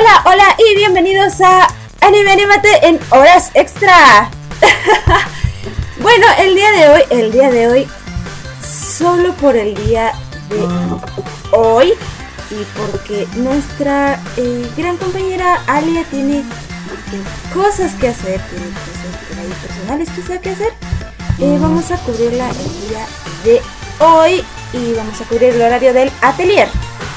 Hola, hola y bienvenidos a Anime Anímate en horas extra. Bueno, el día de hoy, solo por el día de hoy y porque nuestra gran compañera Alia tiene cosas que hacer, tiene cosas por ahí personales quizá que hacer, vamos a cubrirla el día de hoy y vamos a cubrir el horario del atelier.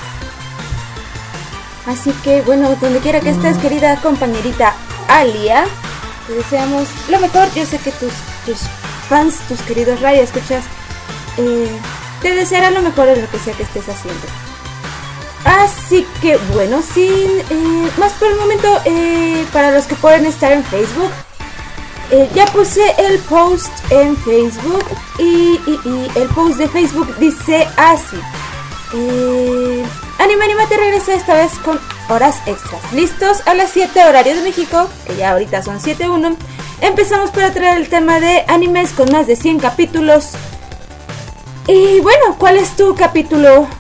Así que bueno, donde quiera que estés, querida compañerita Alia, te deseamos lo mejor. Yo sé que tus fans, tus queridos radioescuchas, te desearán lo mejor en lo que sea que estés haciendo. Así que bueno, sin más por el momento, para los que pueden estar en Facebook, ya puse el post en Facebook y el post de Facebook dice así: Anime Anímate regresa esta vez con horas extras. Listos a las 7 horarios de México, que ya ahorita son 7:01. Empezamos para traer el tema de animes con más de 100 capítulos. Y bueno, ¿cuál es tu capítulo?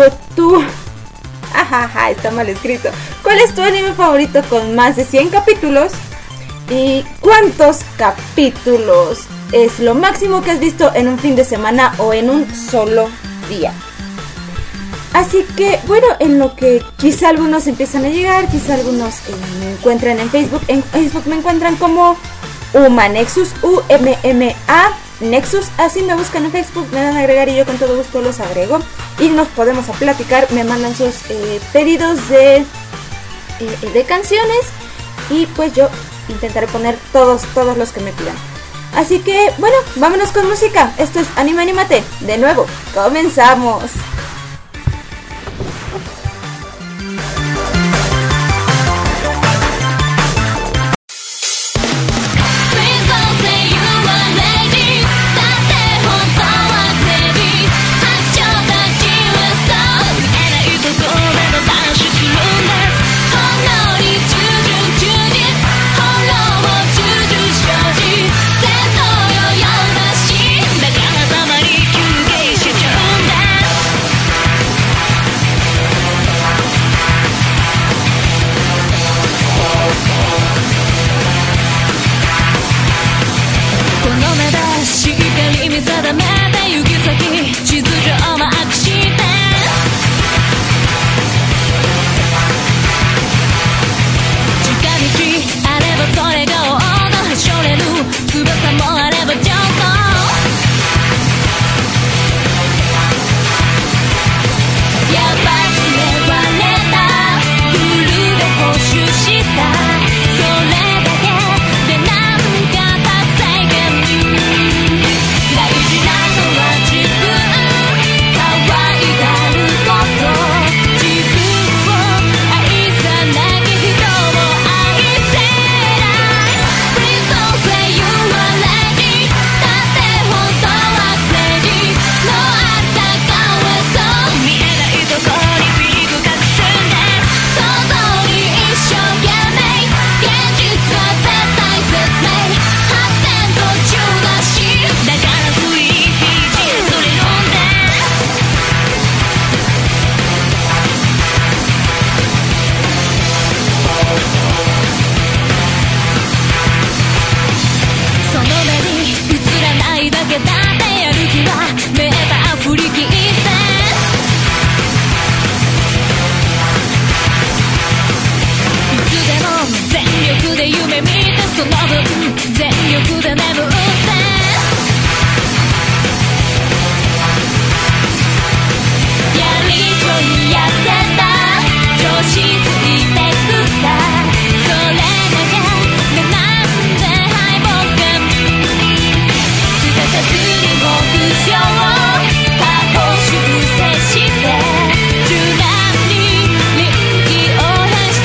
Ajaja, está mal escrito. ¿Cuál es tu anime favorito con más de 100 capítulos? ¿Y cuántos capítulos es lo máximo que has visto en un fin de semana o en un solo día? Así que bueno, en lo que quizá algunos empiezan a llegar, quizá algunos me encuentran en Facebook. En Facebook me encuentran como Umanexus, UMMA Nexus. Así me buscan en Facebook, me dan a agregar y yo con todo gusto los agrego. Y nos podemos a platicar, me mandan sus pedidos de canciones. Y pues yo intentaré poner todos los que me pidan. Así que bueno, vámonos con música. Esto es Anime Anímate. De nuevo, comenzamos.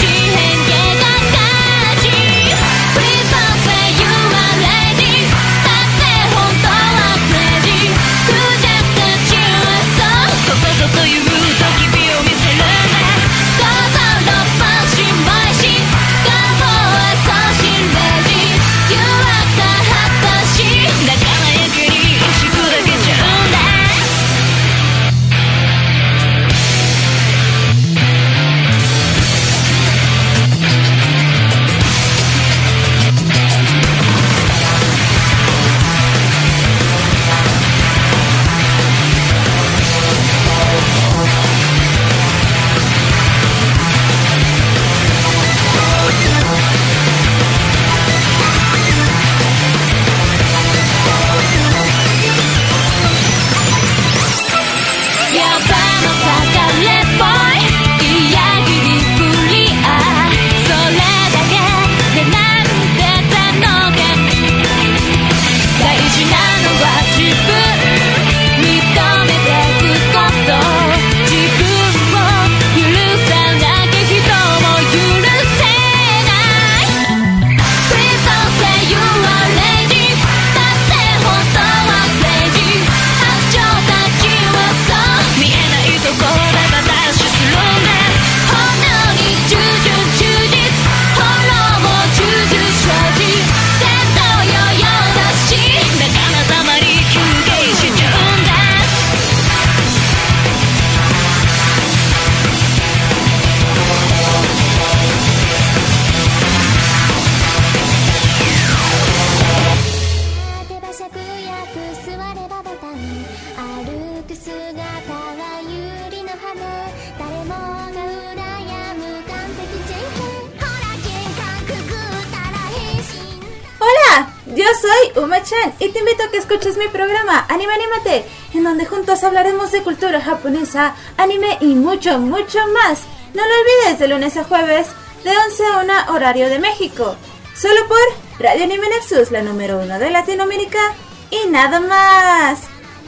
Please don't say you are late. soy Uma-chan y te invito a que escuches mi programa Anime Anímate, en donde juntos hablaremos de cultura japonesa, anime y mucho, mucho más. No lo olvides, de lunes a jueves, de 11 a 1 horario de México, solo por Radio Anime Nexus, la número 1 de Latinoamérica, y nada más.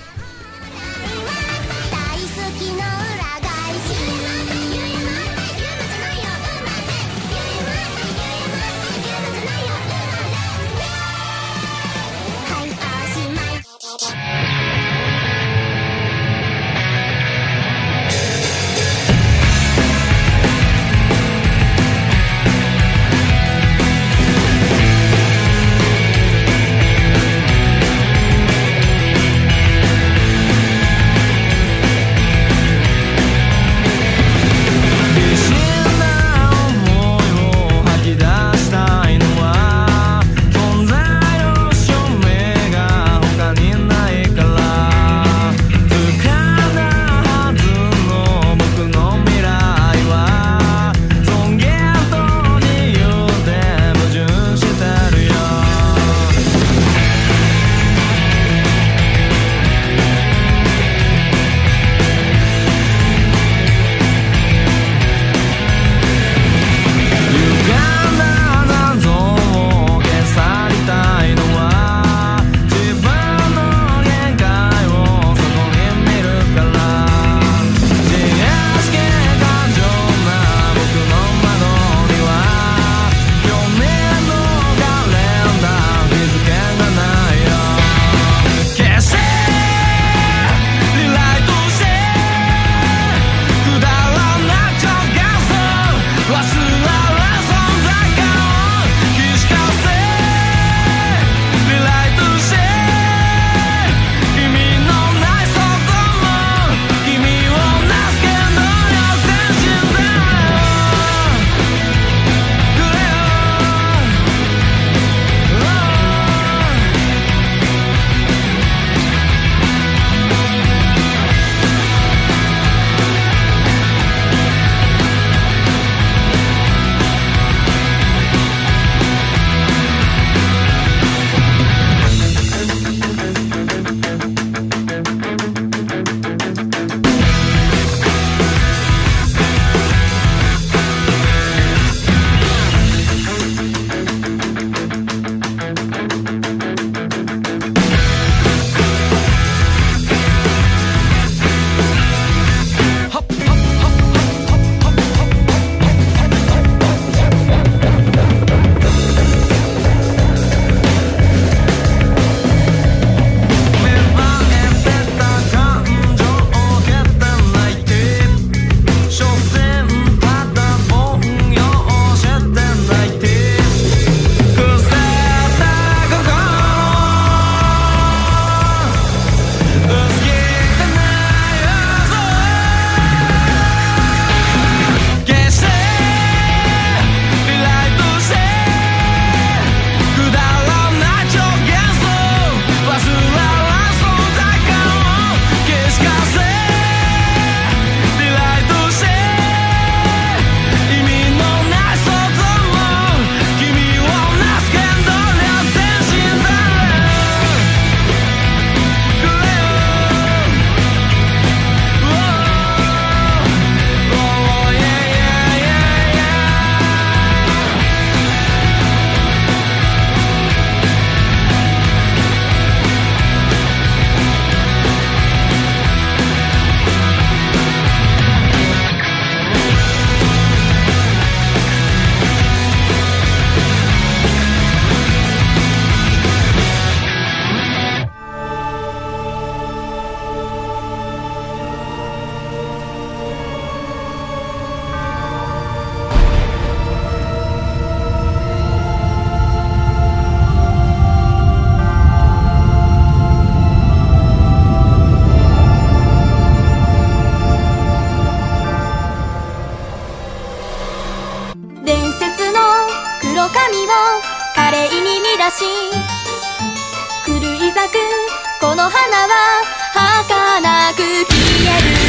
し狂い咲くこの花は儚く消える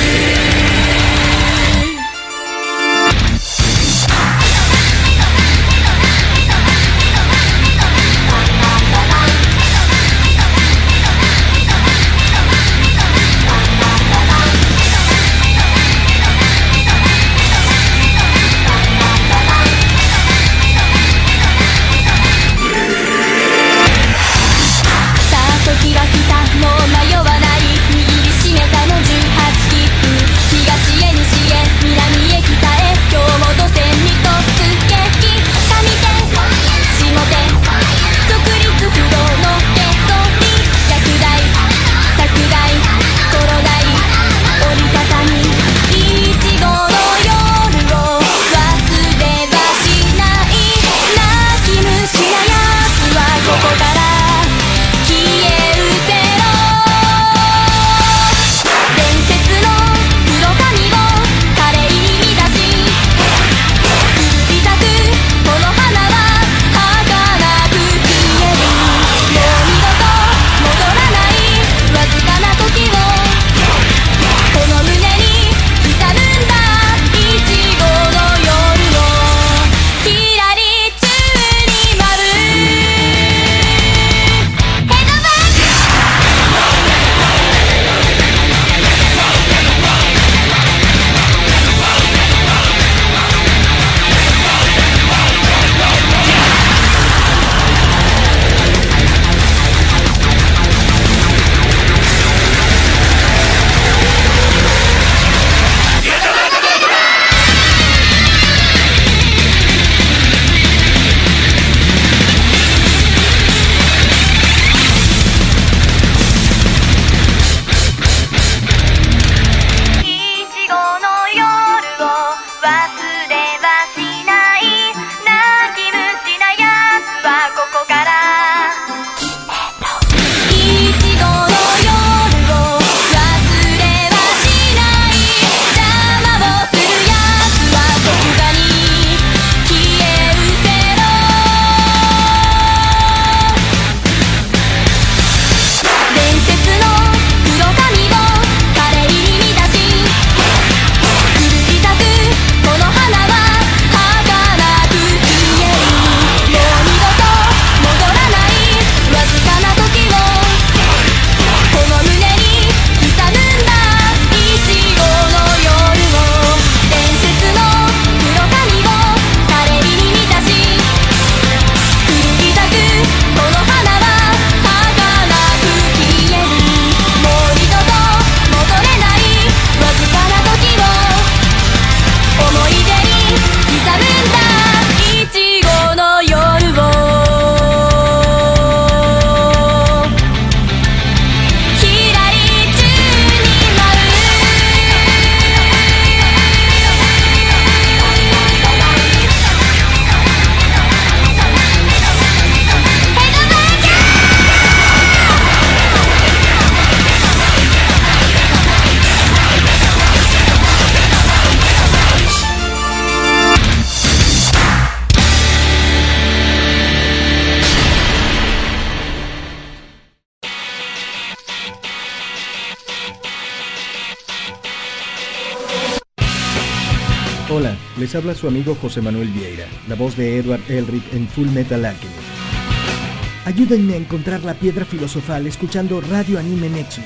Les habla su amigo José Manuel Vieira, la voz de Edward Elric en Full Metal Alchemist. Ayúdenme a encontrar la piedra filosofal escuchando Radio Anime Nexus.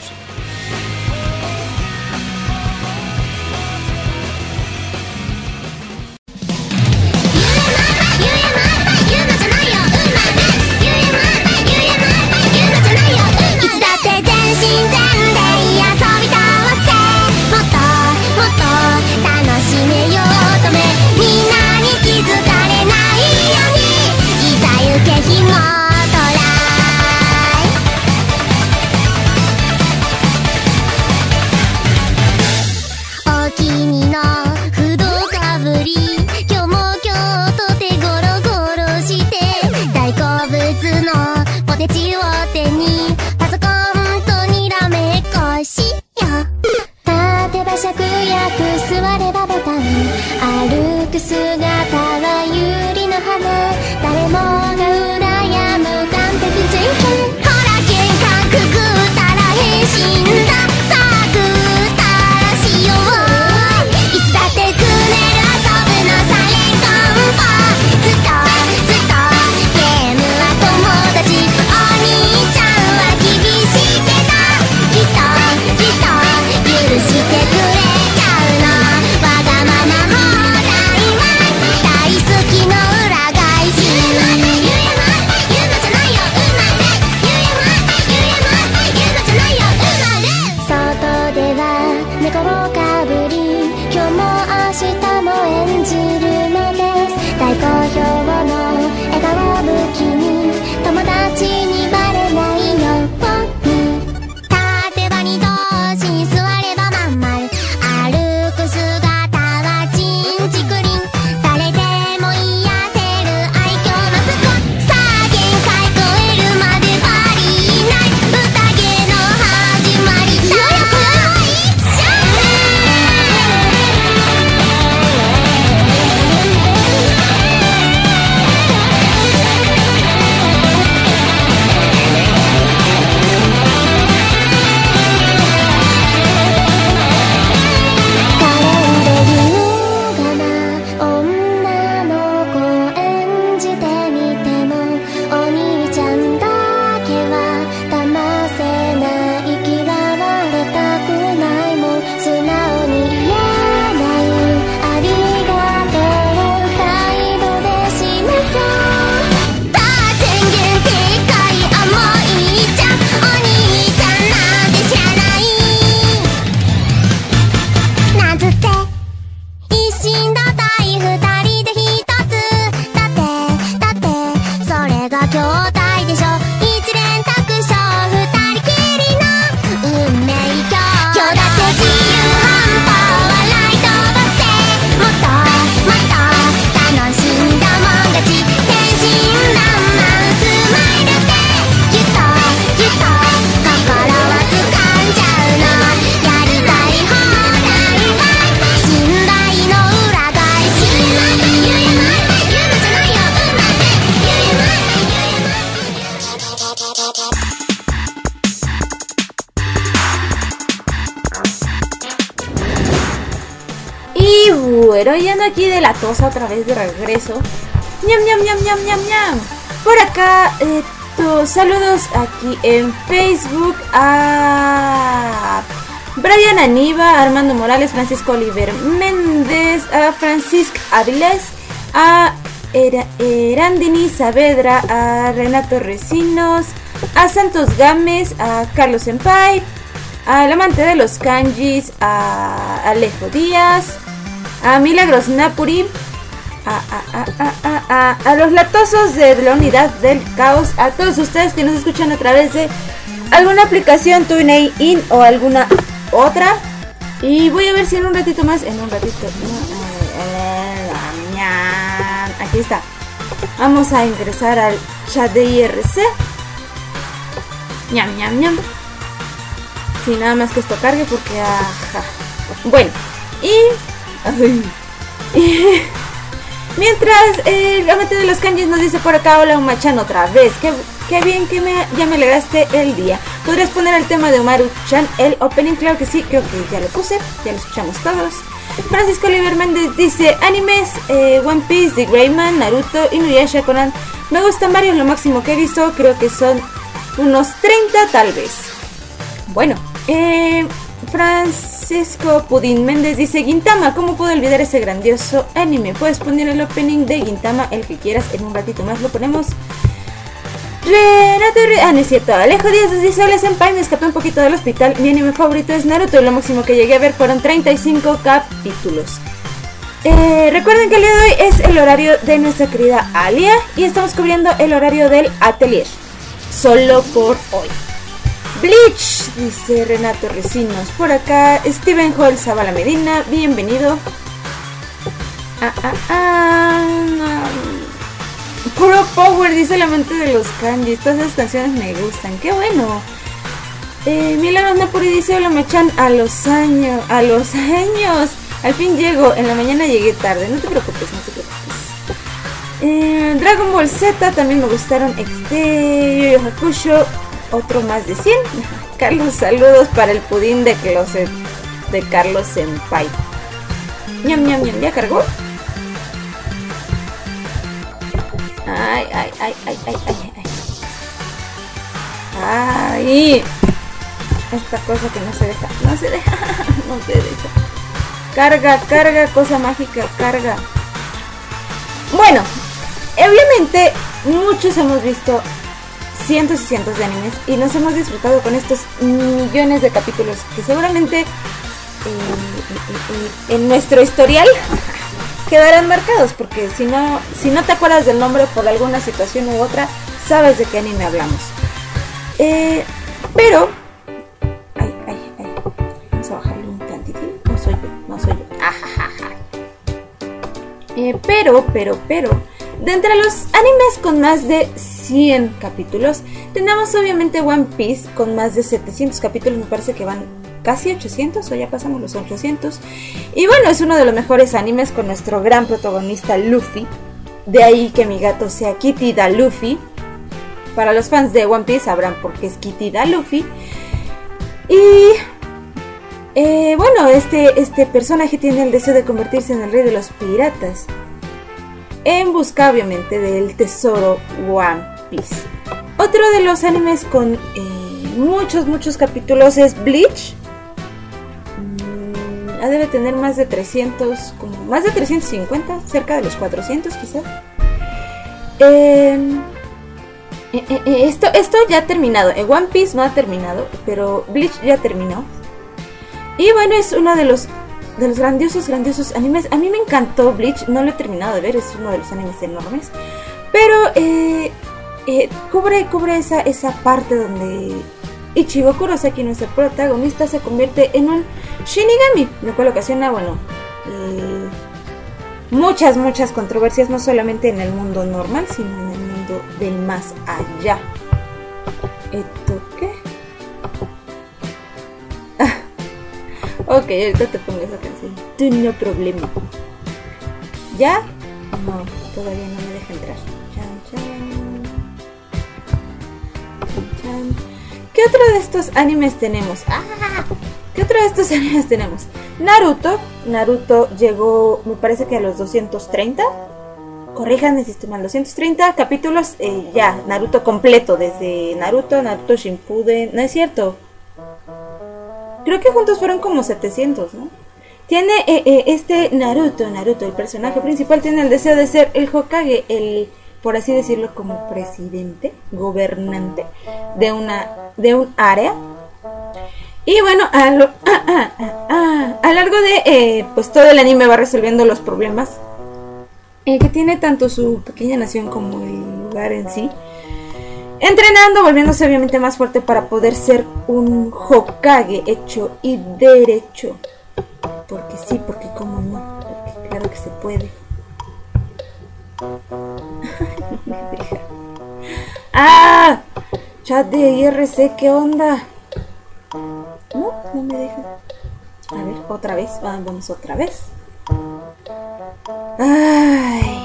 Bueno, y ando aquí de la tosa otra vez de regreso. Ñam, ñam, ñam, ñam, ñam, ñam. Por acá, saludos aquí en Facebook a Brian Aniva, Armando Morales, Francisco Oliver Méndez, a Francisco Avilés, a Erandini Saavedra, a Renato Recinos, a Santos Gámez, a Carlos Senpai, al amante de los kanjis, a Alejo Díaz, a Milagros Napuri, a los latosos de la unidad del caos, a todos ustedes que nos escuchan a través de alguna aplicación TuneIn o alguna otra. Y voy a ver si en un ratito más, aquí está, vamos a ingresar al chat de IRC. Ñam, ñam, ñam. Sí, nada más que esto cargue porque bueno, mientras el amante de los kanjis nos dice por acá: hola Umachan otra vez, qué bien que ya me alegraste el día. ¿Podrías poner el tema de Umaru-chan, el opening? Claro que sí, creo que ya lo puse, ya lo escuchamos todos. Francisco Oliver Méndez dice: animes, One Piece, The Gray Man, Naruto, Inuyasha, Conan. Me gustan varios, lo máximo que he visto creo que son unos 30 tal vez. Bueno, Francisco Pudín Méndez dice: Gintama, ¿cómo puedo olvidar ese grandioso anime? Puedes poner el opening de Gintama, el que quieras, en un ratito más lo ponemos. No es cierto. Alejo Díaz nos dice: hola senpai, me escapé un poquito del hospital. Mi anime favorito es Naruto y lo máximo que llegué a ver fueron 35 capítulos. Recuerden que el día de hoy es el horario de nuestra querida Alia y estamos cubriendo el horario del atelier. Solo por hoy. Bleach, dice Renato Recinos. Por acá, Steven Joel Zavala Medina, bienvenido. Puro Power, dice el amante de los kanjis. Todas esas canciones me gustan, qué bueno. Milano Napuri dice: hola Machan, a los años. Al fin llego, en la mañana llegué tarde. No te preocupes. Dragon Ball Z también me gustaron. Yu Yu Hakusho, otro más de 100. Carlos, saludos para el pudín de closet de Carlos Senpai. Ñam, ¿ya cargó? Ay. Esta cosa que no se deja. Carga, cosa mágica, carga. Bueno, obviamente muchos hemos visto cientos y cientos de animes y nos hemos disfrutado con estos millones de capítulos que seguramente en nuestro historial quedarán marcados, porque si no te acuerdas del nombre por alguna situación u otra, sabes de qué anime hablamos. Pero vamos a bajarle un tantito. No soy yo. Pero de entre los animes con más de 100 capítulos tenemos obviamente One Piece con más de 700 capítulos. Me parece que van casi 800 o ya pasamos los 800. Y bueno, es uno de los mejores animes con nuestro gran protagonista Luffy. De ahí que mi gato sea Kitty da Luffy. Para los fans de One Piece sabrán por qué es Kitty da Luffy. Y bueno, este personaje tiene el deseo de convertirse en el rey de los piratas, en busca obviamente del tesoro One Piece. Otro de los animes con muchos capítulos es Bleach. Debe tener más de 300, como más de 350, cerca de los 400 quizás. Esto ya ha terminado. One Piece no ha terminado, pero Bleach ya terminó. Y bueno, es uno de los grandiosos animes. A mí me encantó Bleach, no lo he terminado de ver, es uno de los animes enormes. Pero cubre esa parte donde Ichigo Kurosaki, nuestro protagonista, se convierte en un Shinigami, lo cual ocasiona, bueno, muchas controversias, no solamente en el mundo normal, sino en el mundo del más allá. ¿Esto qué? Ok, ahorita te pongo esa canción. Tú no problema. ¿Ya? No, todavía no me deja entrar. Chan. ¿Qué otro de estos animes tenemos? Naruto llegó, me parece que a los 230. Corríjanme si estoy mal, 230 capítulos. Ya, Naruto completo. Desde Naruto Shippuden. No es cierto. Creo que juntos fueron como 700, ¿no? Tiene este Naruto, el personaje principal, tiene el deseo de ser el Hokage, el, por así decirlo, como presidente, gobernante de un área. Y bueno, a lo largo de pues todo el anime va resolviendo los problemas que tiene tanto su pequeña nación como el lugar en sí. Entrenando, volviéndose obviamente más fuerte para poder ser un Hokage hecho y derecho. Porque sí, porque cómo no, porque claro que se puede. No me deja. ¡Ah! Chat de IRC, ¿qué onda? No me deja. A ver, otra vez, vamos otra vez. Ay.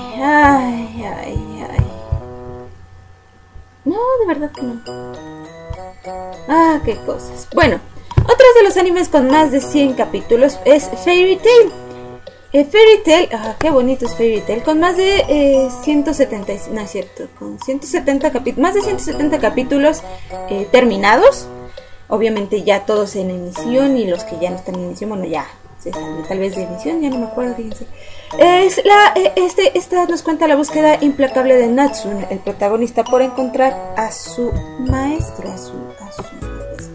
No, de verdad que no. Qué cosas. Bueno, otros de los animes con más de 100 capítulos es Fairy Tail. Fairy Tail, qué bonito es Fairy Tail, con más de 170, no es cierto, con 170 más de 170 capítulos terminados. Obviamente ya todos en emisión, y los que ya no están en emisión, bueno, ya se salen tal vez de emisión, ya no me acuerdo, fíjense. Esta nos cuenta la búsqueda implacable de Natsu, el protagonista, por encontrar a su maestro, a su maestro.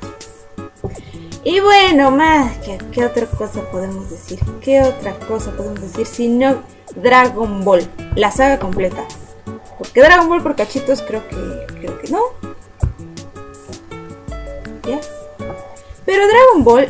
Y bueno, más, ¿qué otra cosa podemos decir? ¿Qué otra cosa podemos decir si no Dragon Ball, la saga completa? Porque Dragon Ball por cachitos creo que no. ¿Ya? Pero Dragon Ball,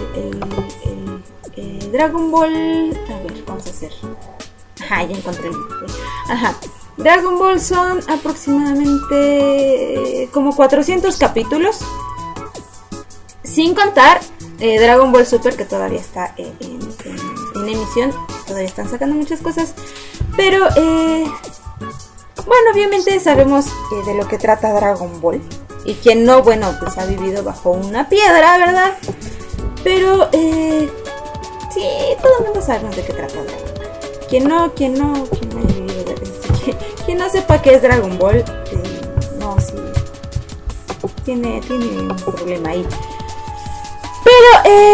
Dragon Ball, a ver, vamos a hacer. Ya encontré el video. Dragon Ball son aproximadamente como 400 capítulos. Sin contar Dragon Ball Super, que todavía está en emisión. Todavía están sacando muchas cosas. Pero, bueno, obviamente sabemos de lo que trata Dragon Ball. Y quien no, bueno, pues ha vivido bajo una piedra, ¿verdad? Pero, sí, todo el mundo sabemos de qué trata Dragon Ball. Quien no haya vivido de esto, quien no sepa qué es Dragon Ball, no, sí, tiene un problema ahí. Pero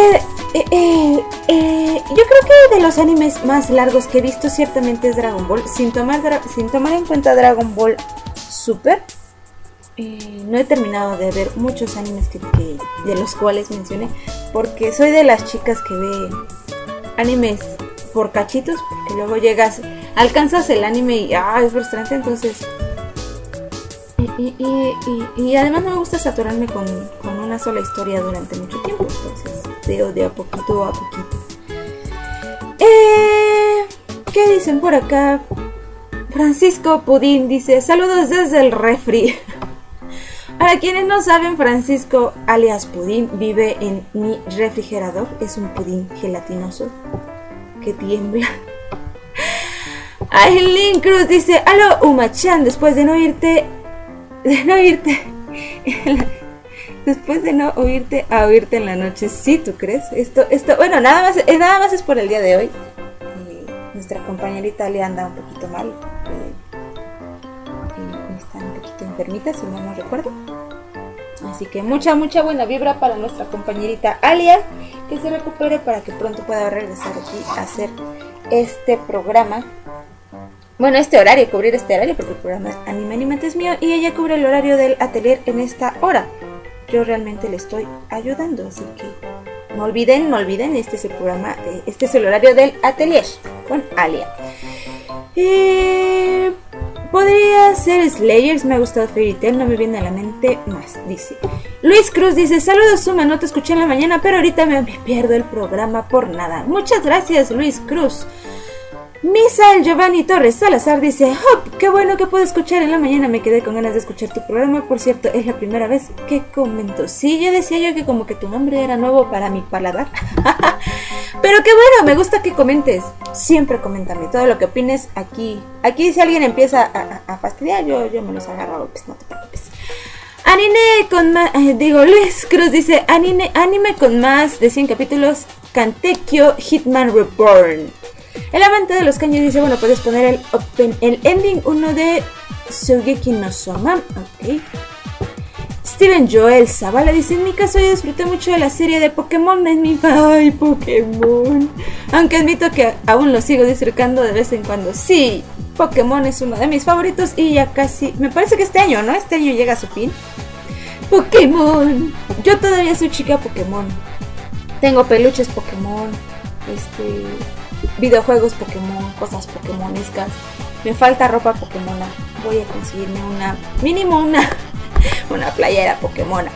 yo creo que de los animes más largos que he visto ciertamente es Dragon Ball, sin tomar en cuenta Dragon Ball Super. No he terminado de ver muchos animes de los cuales mencioné, porque soy de las chicas que ve animes por cachitos, porque luego alcanzas el anime y es frustrante. Entonces y además no me gusta saturarme con una sola historia durante mucho tiempo, entonces veo de a poquito a poquito. ¿Qué dicen por acá? Francisco Pudín dice: saludos desde el refri. Para quienes no saben, Francisco alias Pudín vive en mi refrigerador. Es un pudín gelatinoso que tiembla. Aileen Cruz dice: aló Uma-chan, después de no oírte a oírte en la noche. ¿Sí, tú crees? Esto bueno, nada más es por el día de hoy. Nuestra compañerita le anda un poquito mal. Está un poquito enfermita, si no recuerdo. Así que mucha buena vibra para nuestra compañerita Alia, que se recupere para que pronto pueda regresar aquí a hacer este programa. Bueno, cubrir este horario, porque el programa Anime es mío y ella cubre el horario del atelier en esta hora. Yo realmente le estoy ayudando, así que no olviden, este es el programa, este es el horario del atelier con Alia. Podría ser Slayers, me ha gustado Fairy Tail, no me viene a la mente más, dice. Luis Cruz dice: saludos Suma, no te escuché en la mañana, pero ahorita me pierdo el programa por nada. Muchas gracias, Luis Cruz. Misael Giovanni Torres Salazar dice: Hop, qué bueno que puedo escuchar en la mañana, me quedé con ganas de escuchar tu programa, por cierto, es la primera vez que comento. Sí, ya decía yo que como que tu nombre era nuevo para mi paladar. Pero qué bueno, me gusta que comentes, siempre coméntame todo lo que opines aquí si alguien empieza a fastidiar, yo me los agarro a golpes, no te preocupes. Luis Cruz dice: anime con más de 100 capítulos, Kantekyo Hitman Reborn. El amante de los caños dice: bueno, puedes poner el ending 1 de Shogeki no Soma. Ok. Steven Joel Zavala dice: en mi caso yo disfruté mucho de la serie de Pokémon en mi... ¡Ay, Pokémon! Aunque admito que aún lo sigo disfrutando de vez en cuando. Sí, Pokémon es uno de mis favoritos y ya casi... me parece que este año, ¿no? Este año llega a su fin. Pokémon. Yo todavía soy chica Pokémon. Tengo peluches Pokémon. Videojuegos Pokémon, cosas pokémonescas. Me falta ropa Pokémona. Voy a conseguirme una playera Pokémona.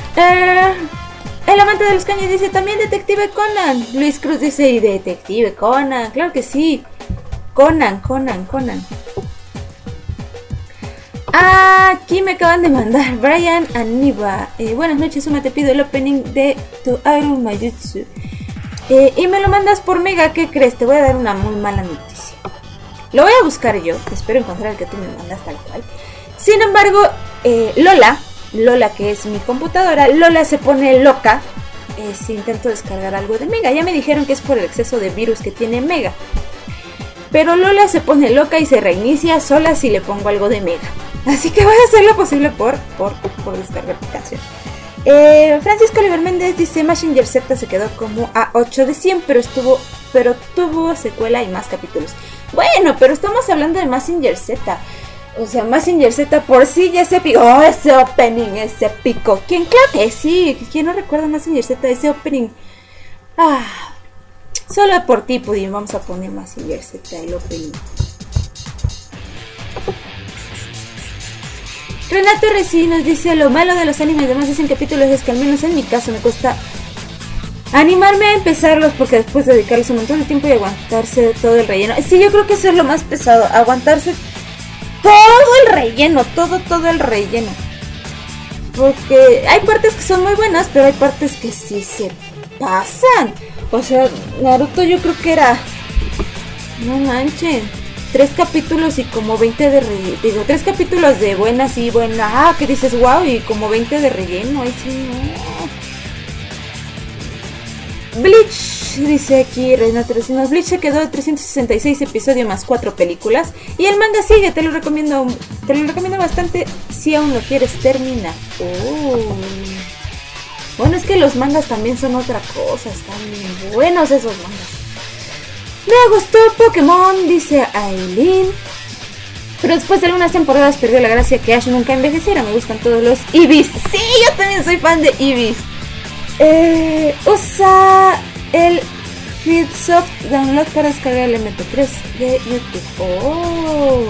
El amante de los caños dice: también Detective Conan. Luis Cruz dice: y Detective Conan, claro que sí. Conan. Aquí me acaban de mandar Brian Aniba. Buenas noches, Uma, te pido el opening de tu Aru Mayutsu. Y me lo mandas por Mega. ¿Qué crees? Te voy a dar una muy mala noticia. Lo voy a buscar yo. Espero encontrar el que tú me mandas tal cual. Sin embargo, Lola, que es mi computadora, Lola se pone loca si intento descargar algo de Mega. Ya me dijeron que es por el exceso de virus que tiene Mega. Pero Lola se pone loca y se reinicia sola si le pongo algo de Mega. Así que voy a hacer lo posible por descargar la aplicación. Francisco Oliver Méndez dice: Mazinger Z se quedó como a 8 de 100, pero tuvo secuela y más capítulos. Bueno, pero estamos hablando de Mazinger Z. O sea, Mazinger Z por sí ya es épico. Oh, ese opening es épico. ¿Quién? Claro que sí. ¿Quién no recuerda Mazinger Z? Ese opening. Solo por ti, Pudim. Vamos a poner Mazinger Z, el opening. Renato Reci nos dice: lo malo de los animes de más de 100 capítulos es que al menos en mi caso me cuesta animarme a empezarlos, porque después de dedicarles un montón de tiempo y aguantarse todo el relleno. Sí, yo creo que eso es lo más pesado, aguantarse todo el relleno, todo el relleno. Porque hay partes que son muy buenas, pero hay partes que sí se pasan. O sea, Naruto yo creo que era... No manchen, 3 capítulos y como 20 de relleno. Digo, 3 capítulos de buena, sí, buena. Que dices, wow, y como 20 de relleno. Ahí sí, no. Bleach, dice aquí Renato Recinos. Bleach se quedó de 366 episodios más 4 películas. Y el manga sigue, te lo recomiendo bastante si aún lo quieres terminar. Bueno, es que los mangas también son otra cosa. Están bien buenos esos mangas. Me gustó Pokémon, dice Aileen. Pero después de algunas temporadas perdió la gracia que Ash nunca envejeciera. Me gustan todos los Eevees. Sí, yo también soy fan de Eevees. Usa el Feedsoft Download para descargar el MP3 de YouTube.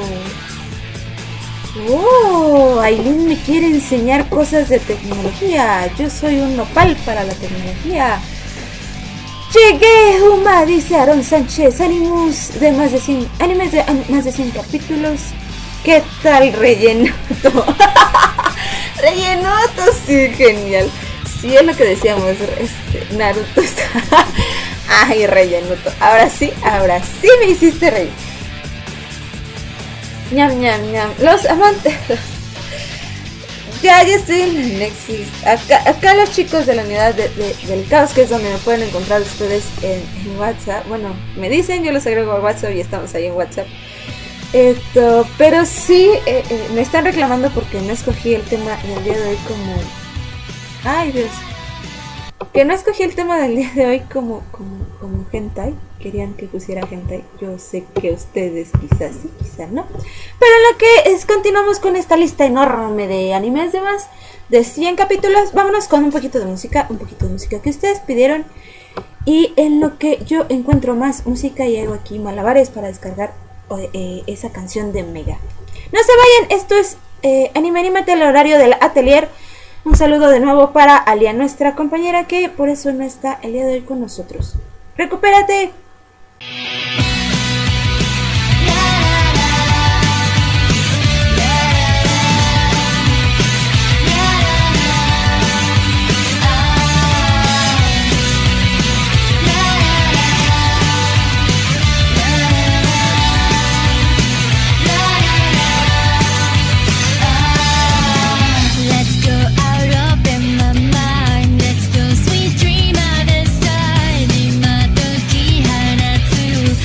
Aileen me quiere enseñar cosas de tecnología. Yo soy un nopal para la tecnología. Llegué, Uma, dice Aaron Sánchez. Animes de más de 100 capítulos. ¿Qué tal Rellenoto? Rellenoto, sí, genial. Sí, es lo que decíamos. Naruto está... Ay, Rellenoto. Ahora sí me hiciste reír. Ñam, ñam, ñam. Los amantes... Ya estoy en el Nexus. Acá los chicos de la unidad del caos, que es donde me pueden encontrar ustedes en WhatsApp. Bueno, me dicen, yo los agrego a WhatsApp y estamos ahí en WhatsApp. Pero sí, me están reclamando porque no escogí el tema del día de hoy como... Ay, Dios. Que no escogí el tema del día de hoy como hentai. Querían que pusiera hentai. Yo sé que ustedes quizás sí, quizás no. Pero lo que es, continuamos con esta lista enorme de animes de más de 100 capítulos. Vámonos con un poquito de música que ustedes pidieron. Y en lo que yo encuentro más música y hago aquí malabares para descargar esa canción de Mega. No se vayan, esto es Anímate al horario del atelier. Un saludo de nuevo para Alia, nuestra compañera, que por eso no está el día de hoy con nosotros. ¡Recupérate! Let's go sweet dream of the sun. 今時放つ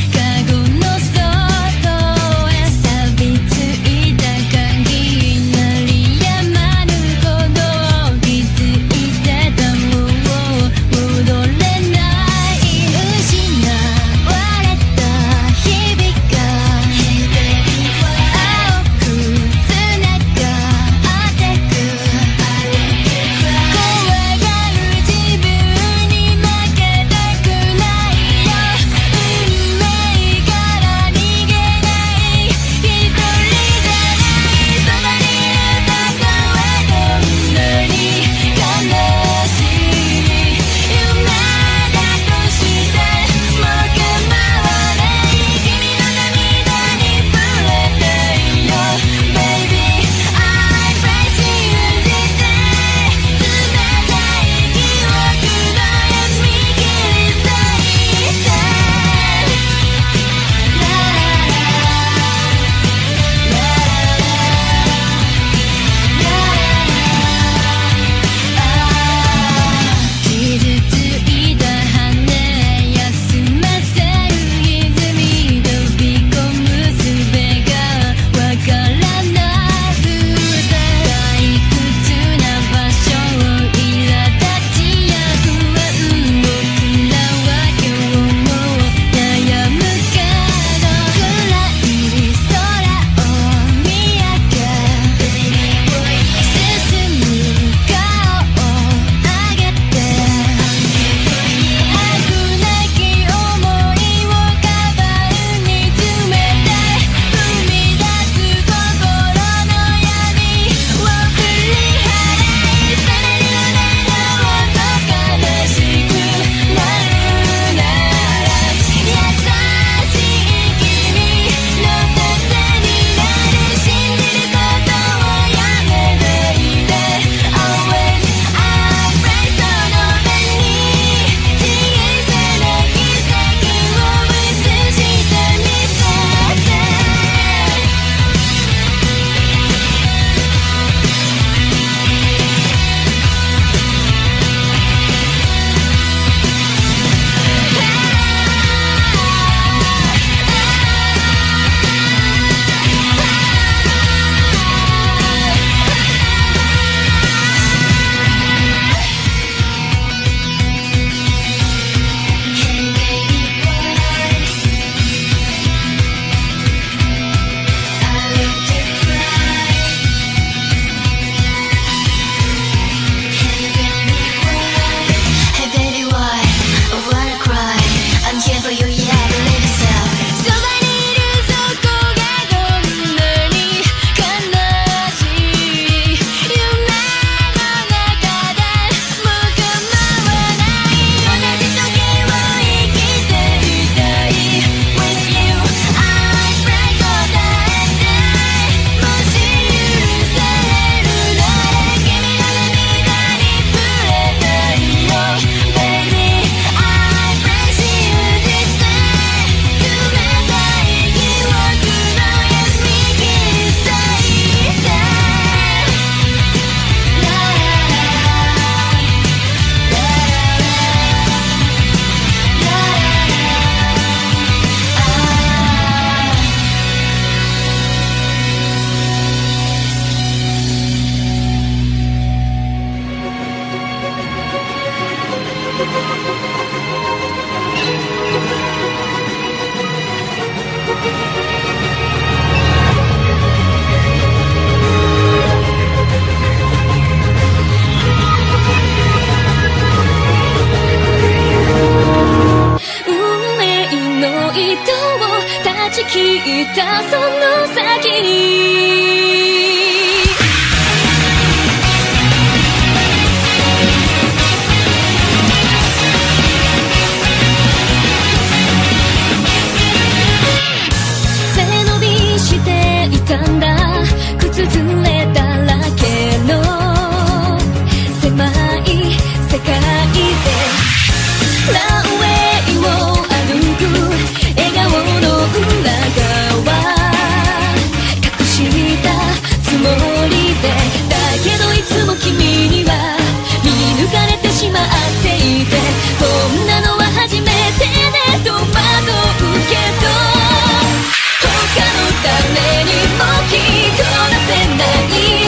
りでだけどいつも君には見抜かれてしまっていて、こんなのは初めてねと惑うけど、他の誰にも聞こなせない、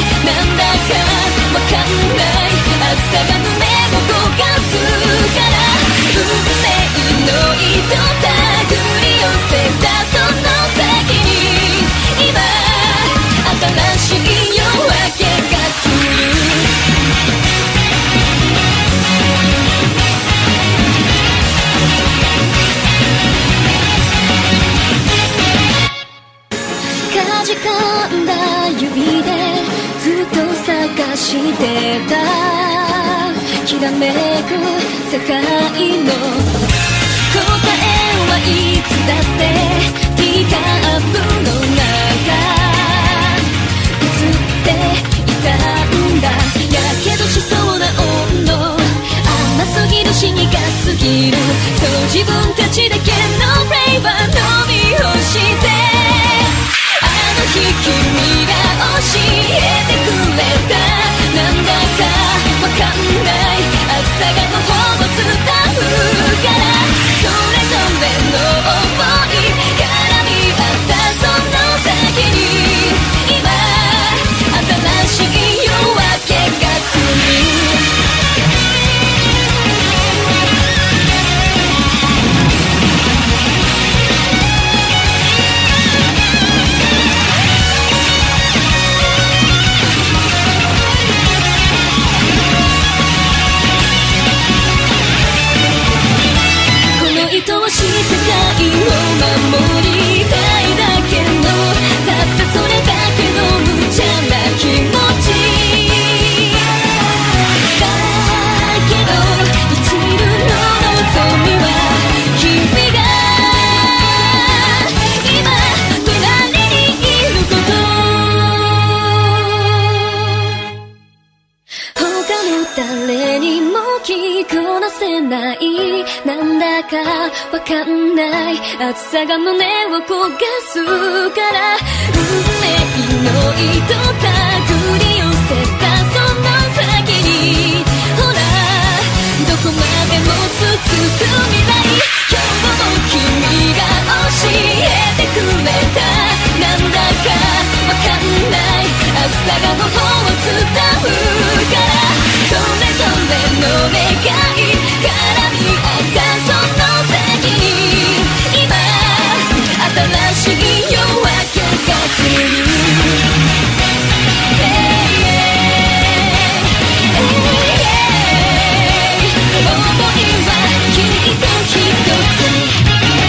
なんだかわかんない暑さが胸を焦がすから、運命の糸手繰り寄せたその先に今新しい夜明けが来る。かじかんだ指でずっと探してたきらめく世界の答えはいつだってティーカップの中映っていたんだ。やけどしそうな温度、甘すぎる死にがすぎる、そう自分たちだけのフレーバー飲み干して、あの日君が教えてくれた、なんだかわかんない暑さがの方を伝うから、それぞれの想い絡み合ったその先に今新しい夜明けが来る。愛しい世界を守りたいだけの、たったそれだけの無茶な気持ちだけど、一縷の望みは君が今隣にいること、他の誰にも聞こなせない、なんだかわかんない暑さが胸を焦がすから、運命の糸手繰り寄せたその先にほらどこまでも続く未来、今日も君が教えてくれた、なんだかわかんない暑さがの方を伝うから、それぞれの願い絡み合ったその先に今新しい夜明けが来る。想いはきっと一つ。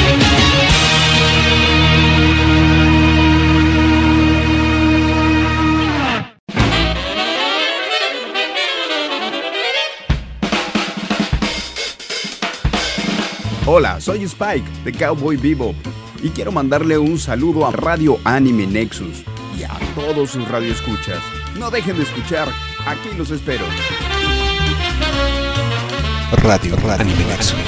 Hola, soy Spike de Cowboy Bebop y quiero mandarle un saludo a Radio Anime Nexus y a todos sus radioescuchas. No dejen de escuchar, aquí los espero. Radio Anime Nexus.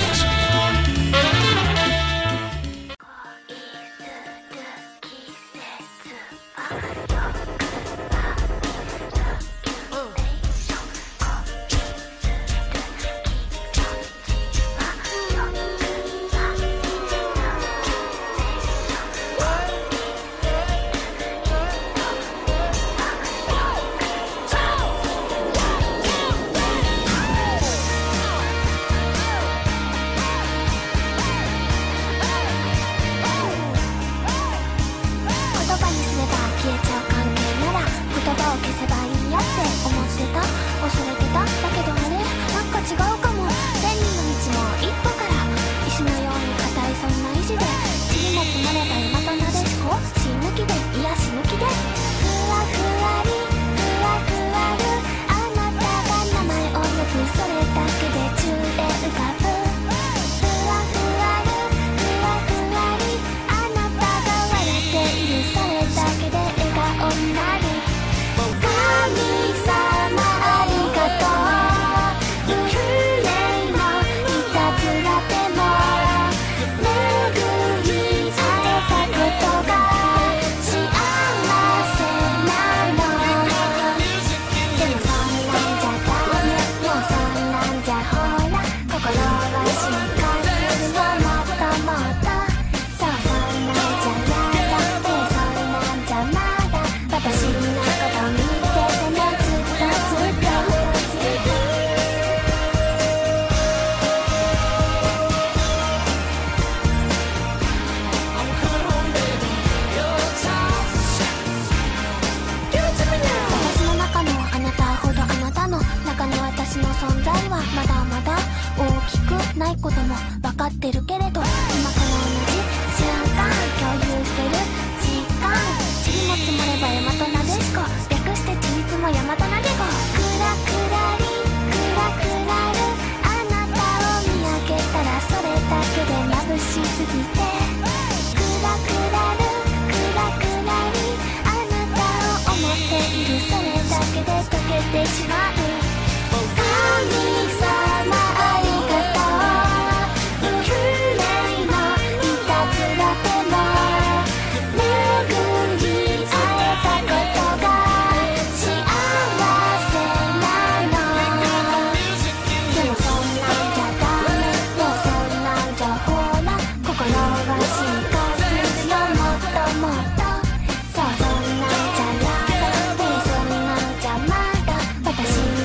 私の存在はまだまだ大きくないことも分かってるけれど、今この同じ瞬間共有してる時間、塵も積もれば大和なでしこ、略してちりつも大和なでご。クラクラリクラクラル、あなたを見上げたらそれだけで眩しすぎて、クラクラルクラクラリ、あなたを思っているそれだけで溶けてしまう。神様ありがとう、運命のいたずらでも巡り会えたことが幸せなの。でもそんなんじゃダメ、もうそんなんじゃほら心が進化するよ、もっともっと。そう、そんなんじゃやだ、でそんなんじゃまだ私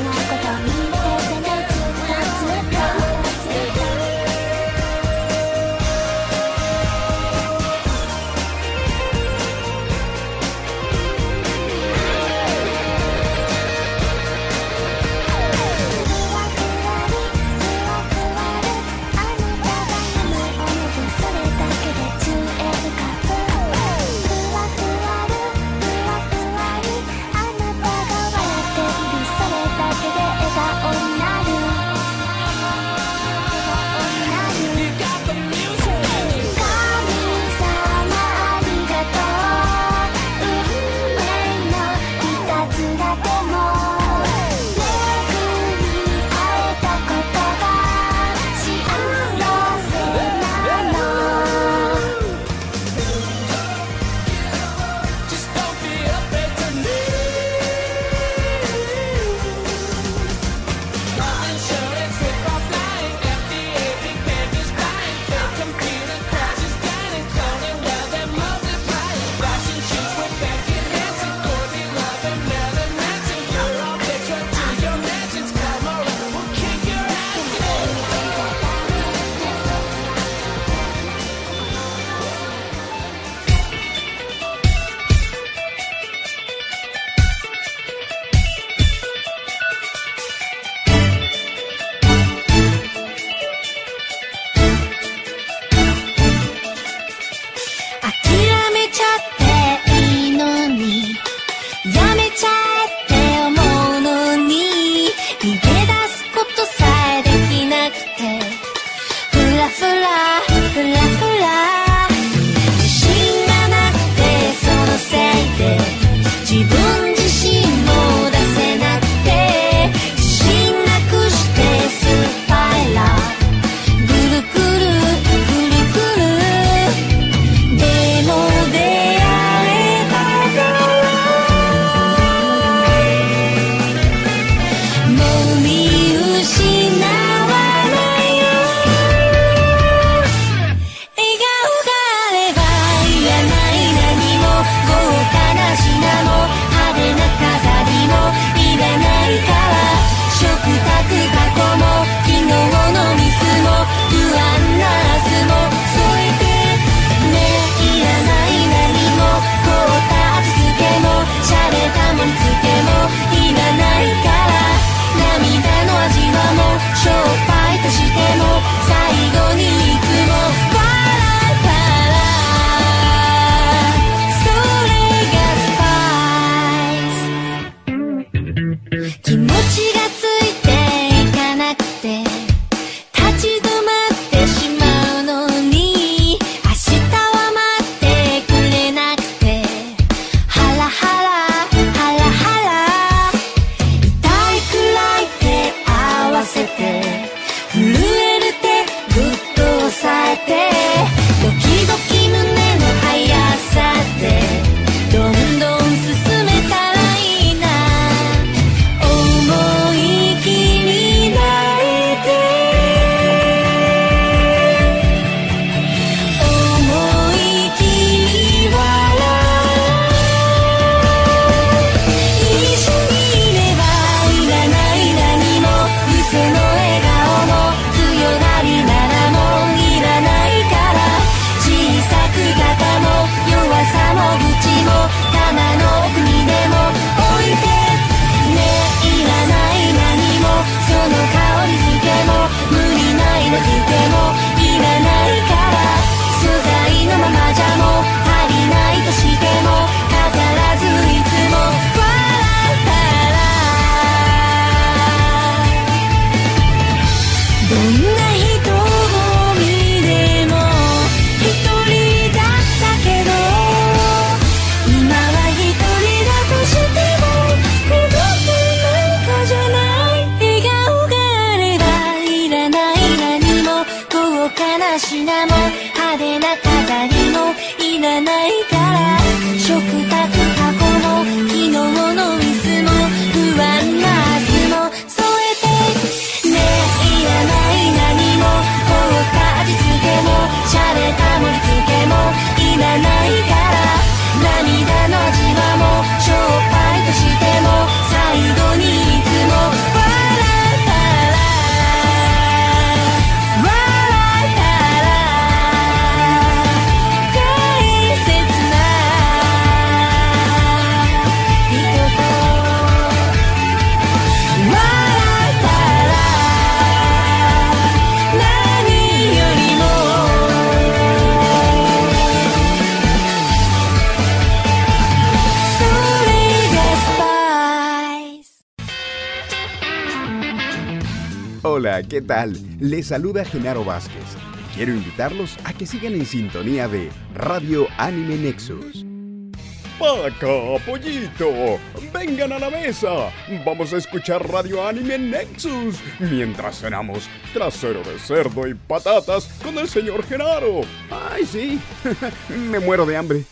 Hola, ¿qué tal? Les saluda Genaro Vázquez. Quiero invitarlos a que sigan en sintonía de Radio Anime Nexus. ¡Paca, pollito! ¡Vengan a la mesa! Vamos a escuchar Radio Anime Nexus mientras cenamos trasero de cerdo y patatas con el señor Genaro. ¡Ay, sí! Me muero de hambre.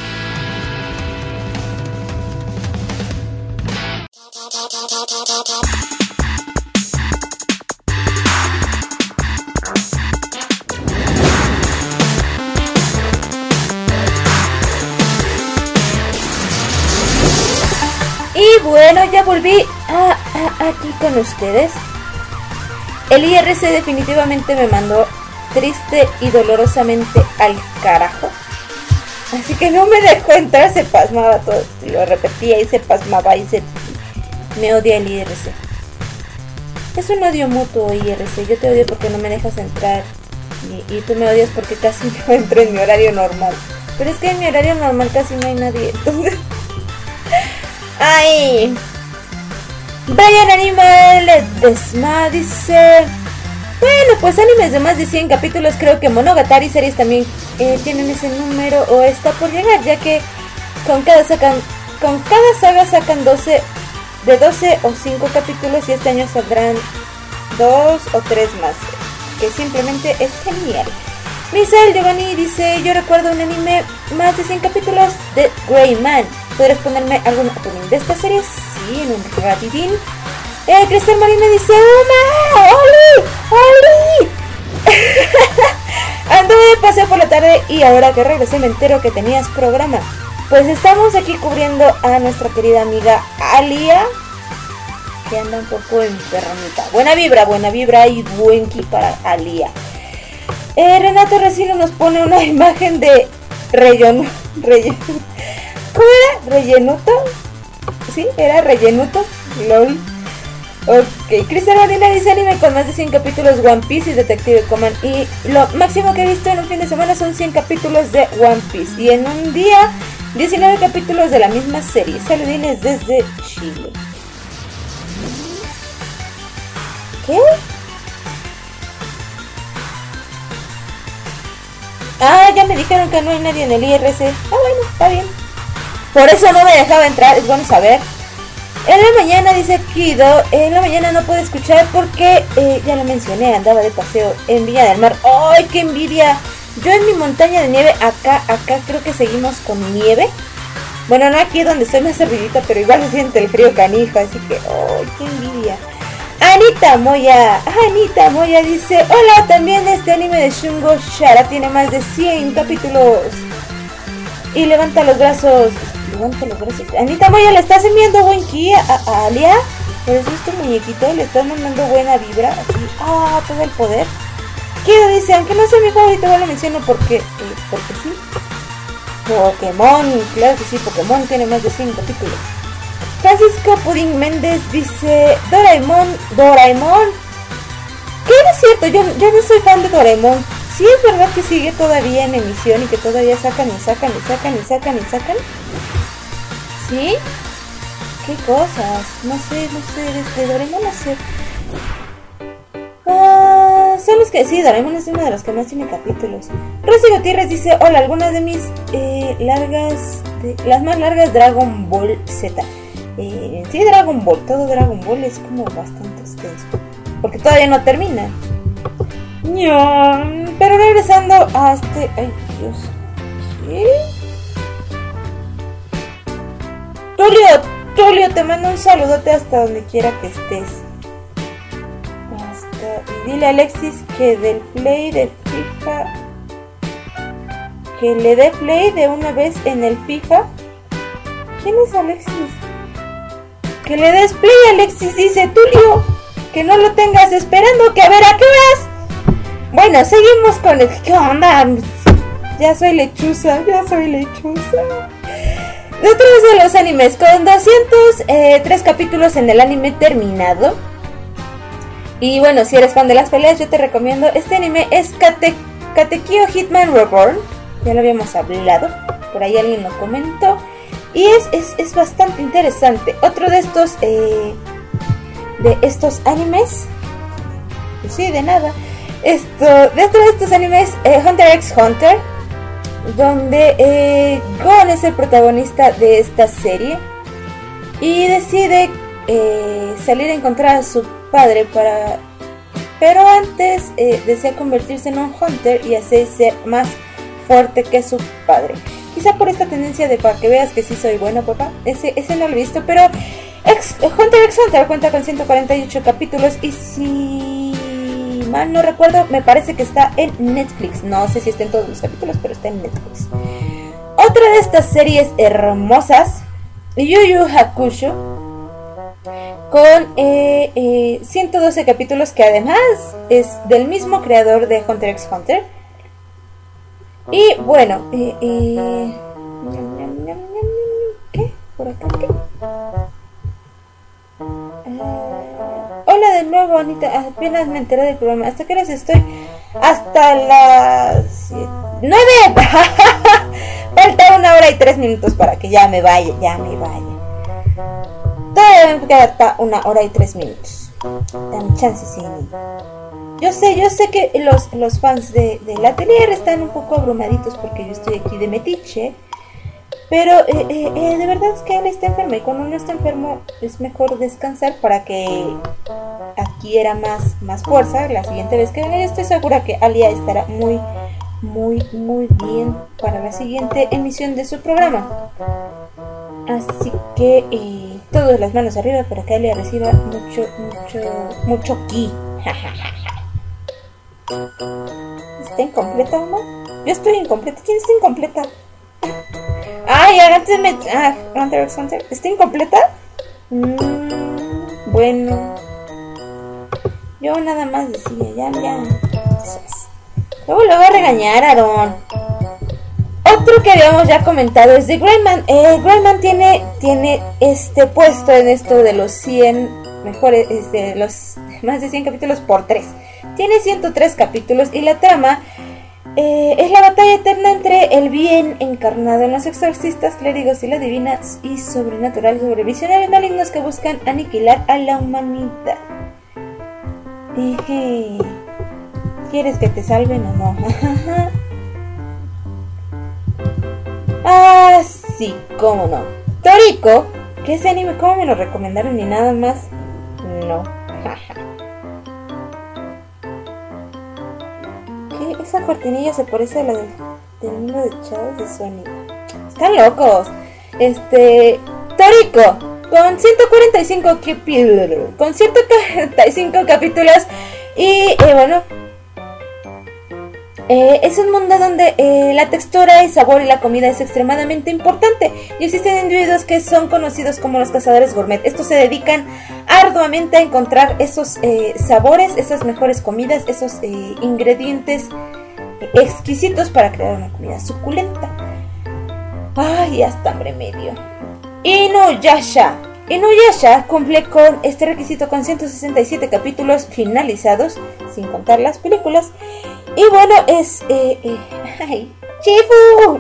Y bueno, ya volví aquí con ustedes. El IRC definitivamente me mandó triste y dolorosamente al carajo. Así que no me dejó entrar, se pasmaba todo. Lo repetía y se pasmaba y me odia el IRC. Es un odio mutuo, IRC. Yo te odio porque no me dejas entrar. Y tú me odias porque casi no entro en mi horario normal. Pero es que en mi horario normal casi no hay nadie. Entonces... ¡ay! Brian Animal Desma dice... bueno, pues animes de más de 100 capítulos, creo que Monogatari series también tienen ese número o está por llegar, ya que con cada saga sacan 12 o 5 capítulos y este año saldrán 2 o 3 más, que simplemente es genial. Misael Giovanni dice, yo recuerdo un anime más de 100 capítulos de Gray Man. ¿Podrías ponerme alguna opinión de esta serie? Sí, en un rapidín. Cristian Marina dice, ¡Uma! ¡Oli! Anduve de paseo por la tarde y ahora que regresé me entero que tenías programa. Pues estamos aquí cubriendo a nuestra querida amiga Alia, que anda un poco enfermita. Buena vibra y buen ki para Alia. Renato Resino nos pone una imagen de relleno. ¿Cómo era? ¿Rellenuto? Sí, era rellenuto. LOL. Ok, Cristian Marina dice anime con más de 100 capítulos One Piece y Detective Conan. Y lo máximo que he visto en un fin de semana son 100 capítulos de One Piece. Y en un día, 19 capítulos de la misma serie. Saludines desde Chile. ¿Qué? Ah, ya me dijeron que no hay nadie en el IRC. Ah, bueno, está bien. Por eso no me dejaba entrar, es bueno saber. En la mañana, dice Kido, en la mañana no pude escuchar porque, ya lo mencioné, andaba de paseo en Villa del Mar. ¡Ay, qué envidia! Yo en mi montaña de nieve, acá creo que seguimos con nieve. Bueno, no aquí donde estoy más servidita, pero igual se siente el frío canijo, así que, ¡ay, qué envidia! Anita Moya dice, hola, también este anime de Shungo Shara tiene más de 100 capítulos. Y levanta los brazos. Anita Moya, le estás enviando buen ki a Alia. Por eso es tu muñequito, le estás mandando buena vibra. Así, todo el poder. Kido dice, aunque no sea mi favorito, igual lo menciono porque sí. Pokémon, claro que sí, Pokémon tiene más de 100 capítulos. Francisco Pudding Méndez dice, Doraemon. ¿Qué? No es cierto, yo no soy fan de Doraemon. Sí es verdad que sigue todavía en emisión y que todavía sacan. ¿Sí? ¿Qué cosas? No sé, de Doraemon no sé. Son los que sí, Doraemon es uno de los que más tiene capítulos. Rosy Gutiérrez dice, hola, algunas de mis las más largas Dragon Ball Z. Sí, Dragon Ball, todo Dragon Ball es como bastante extenso, porque todavía no termina. Pero regresando a este... ¡ay, Dios! ¿Qué? Tulio, te mando un saludote hasta donde quiera que estés. Y dile a Alexis que del play de FIFA... que le dé play de una vez en el FIFA. ¿Quién es Alexis? Que le des play, Alexis, dice Tulio. Que no lo tengas esperando, que a ver a qué horas. Bueno, seguimos con el... ¿Qué onda? Ya soy lechuza. Otros de los animes con 203 capítulos en el anime terminado. Y bueno, si eres fan de las peleas, yo te recomiendo este anime. Es Katekyo Hitman Reborn. Ya lo habíamos hablado, por ahí alguien lo comentó. Y es bastante interesante. Otro de estos animes Pues sí, de nada. Dentro de estos animes, Hunter x Hunter, donde Gon es el protagonista de esta serie y decide salir a encontrar a su padre pero antes desea convertirse en un Hunter y así ser más fuerte que su padre. Quizá por esta tendencia de para que veas que sí soy bueno, papá. Ese no lo he visto, pero Hunter x Hunter cuenta con 148 capítulos y si mal no recuerdo, me parece que está en Netflix. No sé si está en todos los capítulos, pero está en Netflix. Otra de estas series hermosas, Yu Yu Hakusho, con 112 capítulos, que además es del mismo creador de Hunter x Hunter. Y bueno, ¿qué? ¿Por acá qué? Hola de nuevo, Anita. Apenas me enteré del programa. ¿Hasta qué horas estoy? Hasta las 9. Falta 1 hora y 3 minutos para que ya me vaya. Todavía me queda 1 hora y 3 minutos. Dame chance, sí. Yo sé que los fans del atelier están un poco abrumaditos porque yo estoy aquí de metiche. Pero de verdad es que él está enfermo y cuando uno está enfermo es mejor descansar para que adquiera más fuerza la siguiente vez que venga. Yo estoy segura que Alia estará muy bien para la siguiente emisión de su programa. Así que todas las manos arriba para que Alia reciba mucho ki. ¿Está incompleta o no? Yo estoy incompleta. ¿Quién está incompleta? Ay, antes Hunter x Hunter. ¿Está incompleta? Bueno. Yo nada más decía, ya. Luego lo voy a regañar, Aaron. Otro que habíamos ya comentado es de Greyman. Greyman tiene puesto en esto de los 100 mejores, los más de 100 capítulos por 3. Tiene 103 capítulos y la trama es la batalla eterna entre el bien encarnado en los exorcistas, clérigos y la divina y sobrenatural sobre visionarios malignos que buscan aniquilar a la humanidad. ¿Quieres que te salven o no? Ah, sí, cómo no. Toriko, que ese anime, ¿cómo me lo recomendaron? Ni nada más. No. ¿Qué? Esa cortinilla se parece a la del libro de chavos de Sony. Están locos. Toriko, con 145 capítulos. Y bueno, es un mundo donde la textura, el sabor y la comida es extremadamente importante y existen individuos que son conocidos como los cazadores gourmet. Estos se dedican arduamente a encontrar esos sabores, esas mejores comidas, esos ingredientes exquisitos para crear una comida suculenta. Ay, hasta hambre medio. Inuyasha cumple con este requisito con 167 capítulos finalizados, sin contar las películas. Y bueno, es... ¡Chifu!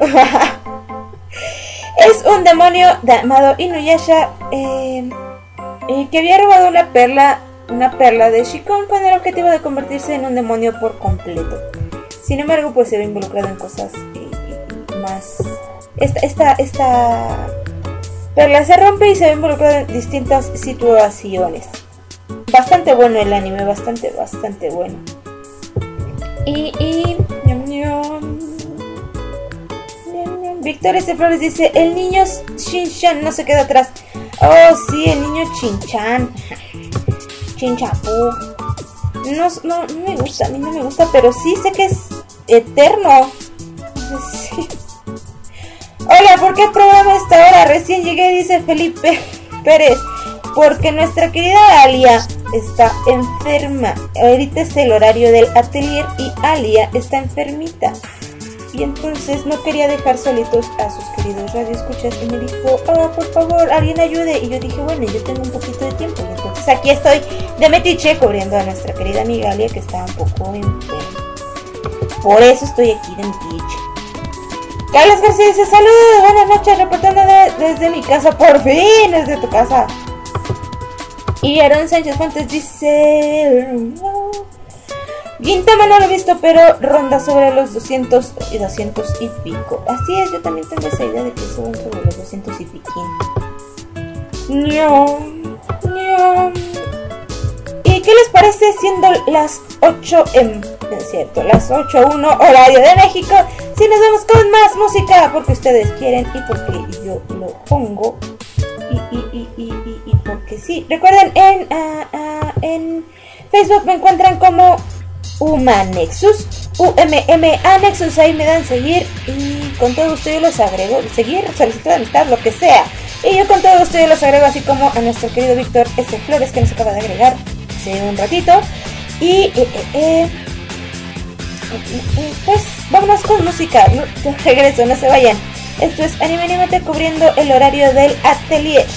Es un demonio llamado Inuyasha que había robado una perla de Shikon con el objetivo de convertirse en un demonio por completo. Sin embargo, pues se ve involucrado en cosas más... Esta perla se rompe y se ve involucrado en distintas situaciones. Bastante bueno el anime, bastante bueno. Y Víctor Flores dice: el niño Shin-chan no se queda atrás. Oh sí, el niño Shin-chan. Shin-chapu. No me gusta, a mí no me gusta, pero sí sé que es eterno. Sí. Hola, ¿por qué programa esta hora? Recién llegué, dice Felipe Pérez. Porque nuestra querida Alia está enferma. Ahorita es el horario del atelier y Alia está enfermita. Y entonces no quería dejar solitos a sus queridos radioescuchas. Y me dijo: oh, por favor, alguien ayude. Y yo dije: bueno, yo tengo un poquito de tiempo. Y entonces aquí estoy de metiche cubriendo a nuestra querida amiga Alia, que está un poco enferma. Por eso estoy aquí de metiche. Carlos García dice: saludos, buenas noches, reportando desde mi casa. Por fin, desde tu casa. Y Aaron Sánchez Fuentes dice: Gintama no lo he visto, pero ronda sobre los 200 y pico. Así es, yo también tengo esa idea de que suben sobre los 200 y piquín. ¿Y qué les parece siendo las 8 es cierto, las 8:01 horario de México? Si nos vamos con más música, porque ustedes quieren y porque yo lo pongo y porque sí. Recuerden, en Facebook me encuentran como Umanexus, UMMA Nexus, ahí me dan seguir y con todo gusto yo los agrego, seguir, solicitud de amistad, lo que sea, y yo con todo gusto yo los agrego, así como a nuestro querido Víctor S. Flores, que nos acaba de agregar hace un ratito. Y pues vámonos con música, regreso, no se vayan. Esto es Anime Anímate, cubriendo el horario del atelier.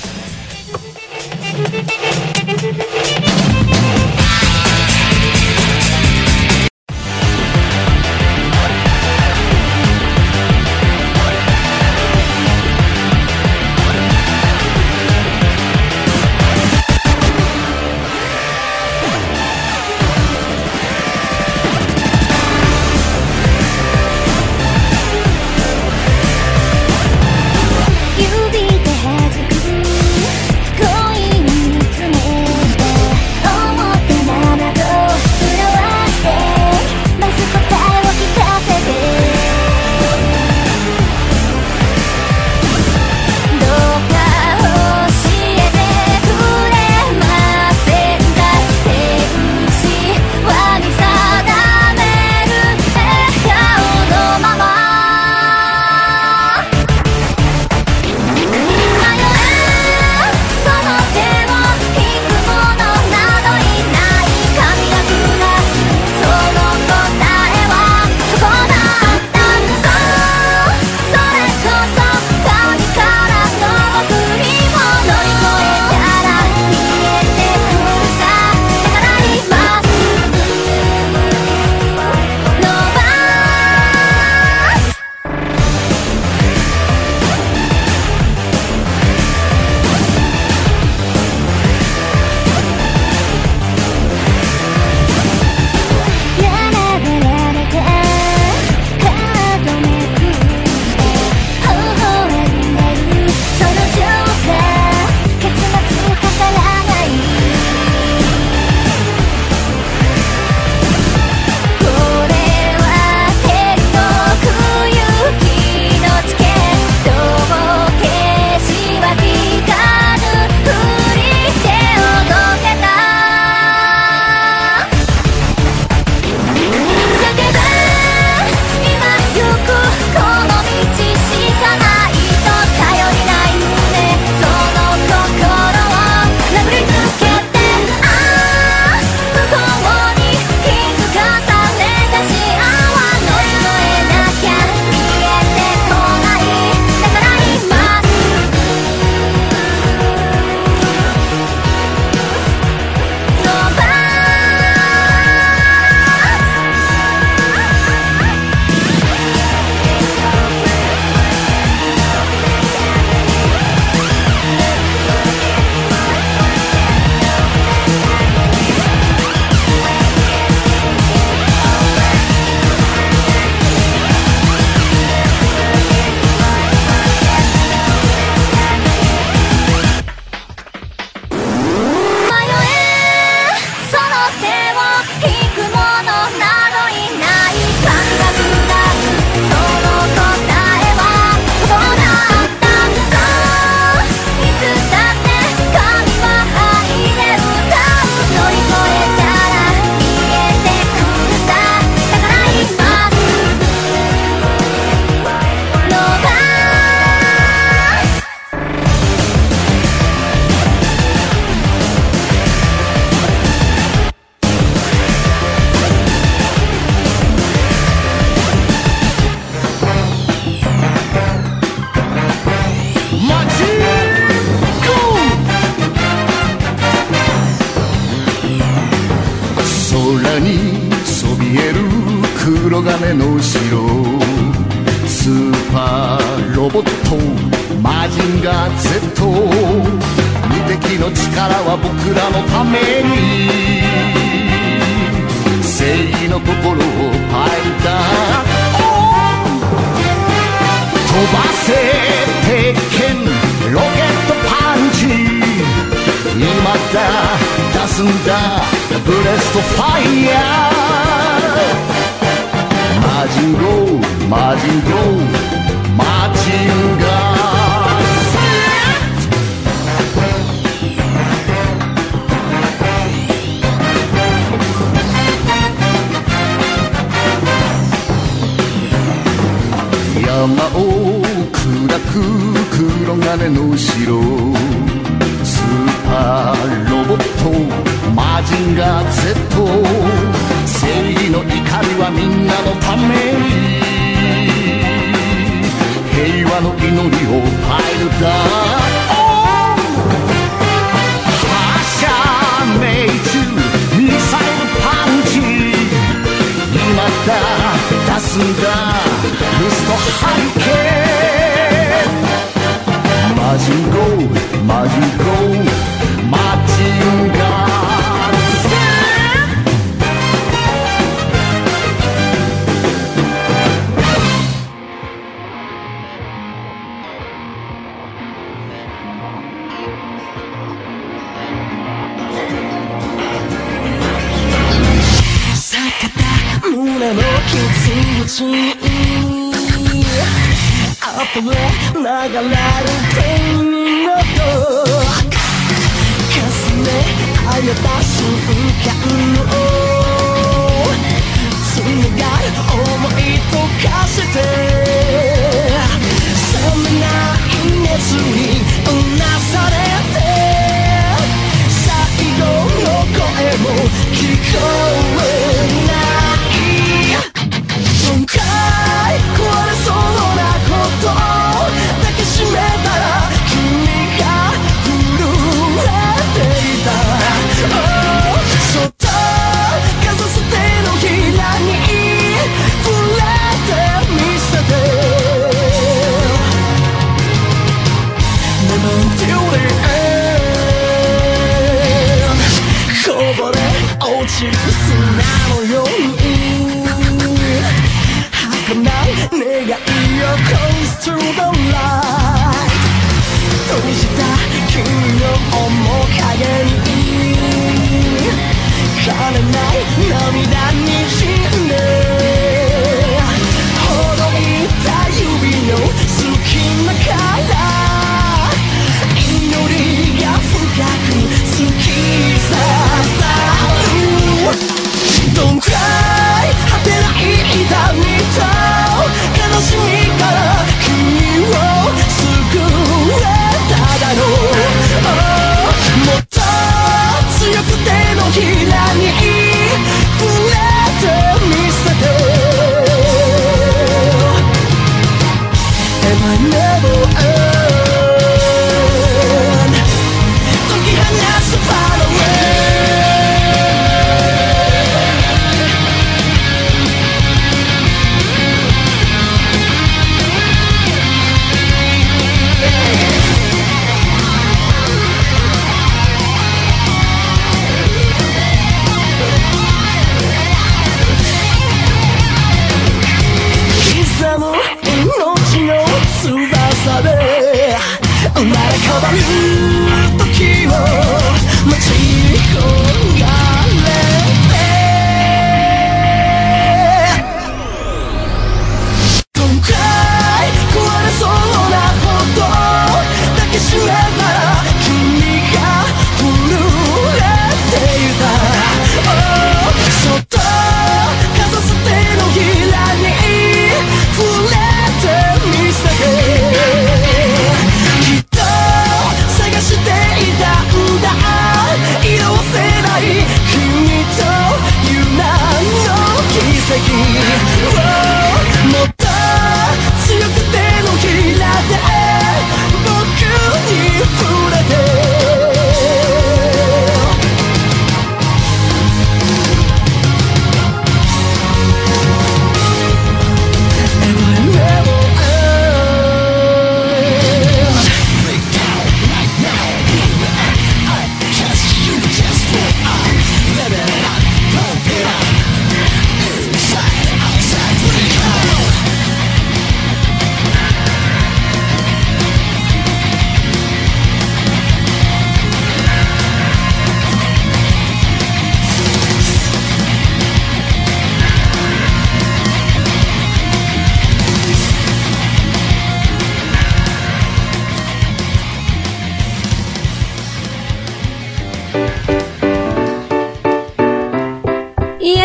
「 の心をパイルだ飛ばせ鉄拳ロケットパンチ今だ出すんだブレストファイヤーマジンゴーマジンゴーマジンガー山を砕く黒金の城スーパーロボットマジンガー Z 正義の怒りはみんなのために平和の祈りをパイルだ発射命中ミサイルパンチ今だ出すんだルストハリケーンマジンゴーマジンゴーマジンガー坂田胸の傷口あふれ流れるペンの音かすめあげた瞬間の冷たい想い溶かして冷めない熱にうなされて最後の声も聞こえない今回壊れそうなこと抱きしめたら君が震えていた、oh、そっとかざす手のひらに触れてみせて Never till the end こぼれ落ちる砂のように儚い願いを Close to the light 閉じた君の面影に枯れない涙にじんでほどいた指の隙間から祈りが深く突き刺さる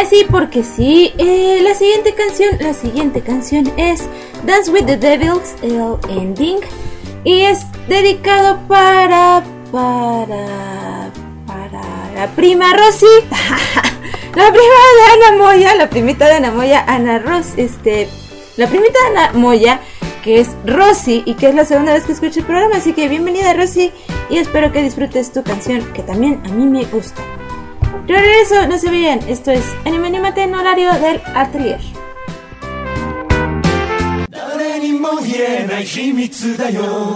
así porque sí, la siguiente canción es Dance with the Devils, el ending, y es dedicado para la prima Rosy, la prima de Ana Moya, la primita de Ana Moya, la primita de Ana Moya, que es Rosy y que es la segunda vez que escucho el programa, así que bienvenida Rosy y espero que disfrutes tu canción que también a mí me gusta. Yo regreso, no se vayan, esto es Anime Animate en horario del atelier. 誰にも言えない秘密だよ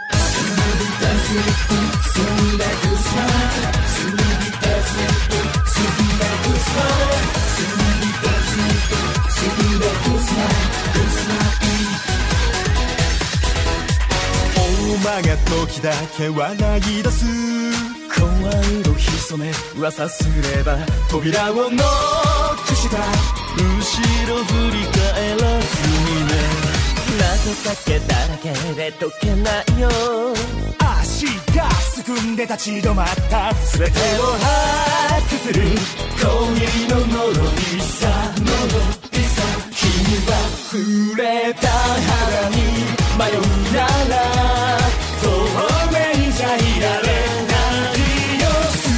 馬が時だけ笑い出す声色潜め噂すれば扉をノックした後ろ振り返らずにね謎かけだらけで解けないよ足がすくんで立ち止まった全てを把握する恋の呪いさ君は触れた肌に迷うなら透明じゃいられないよ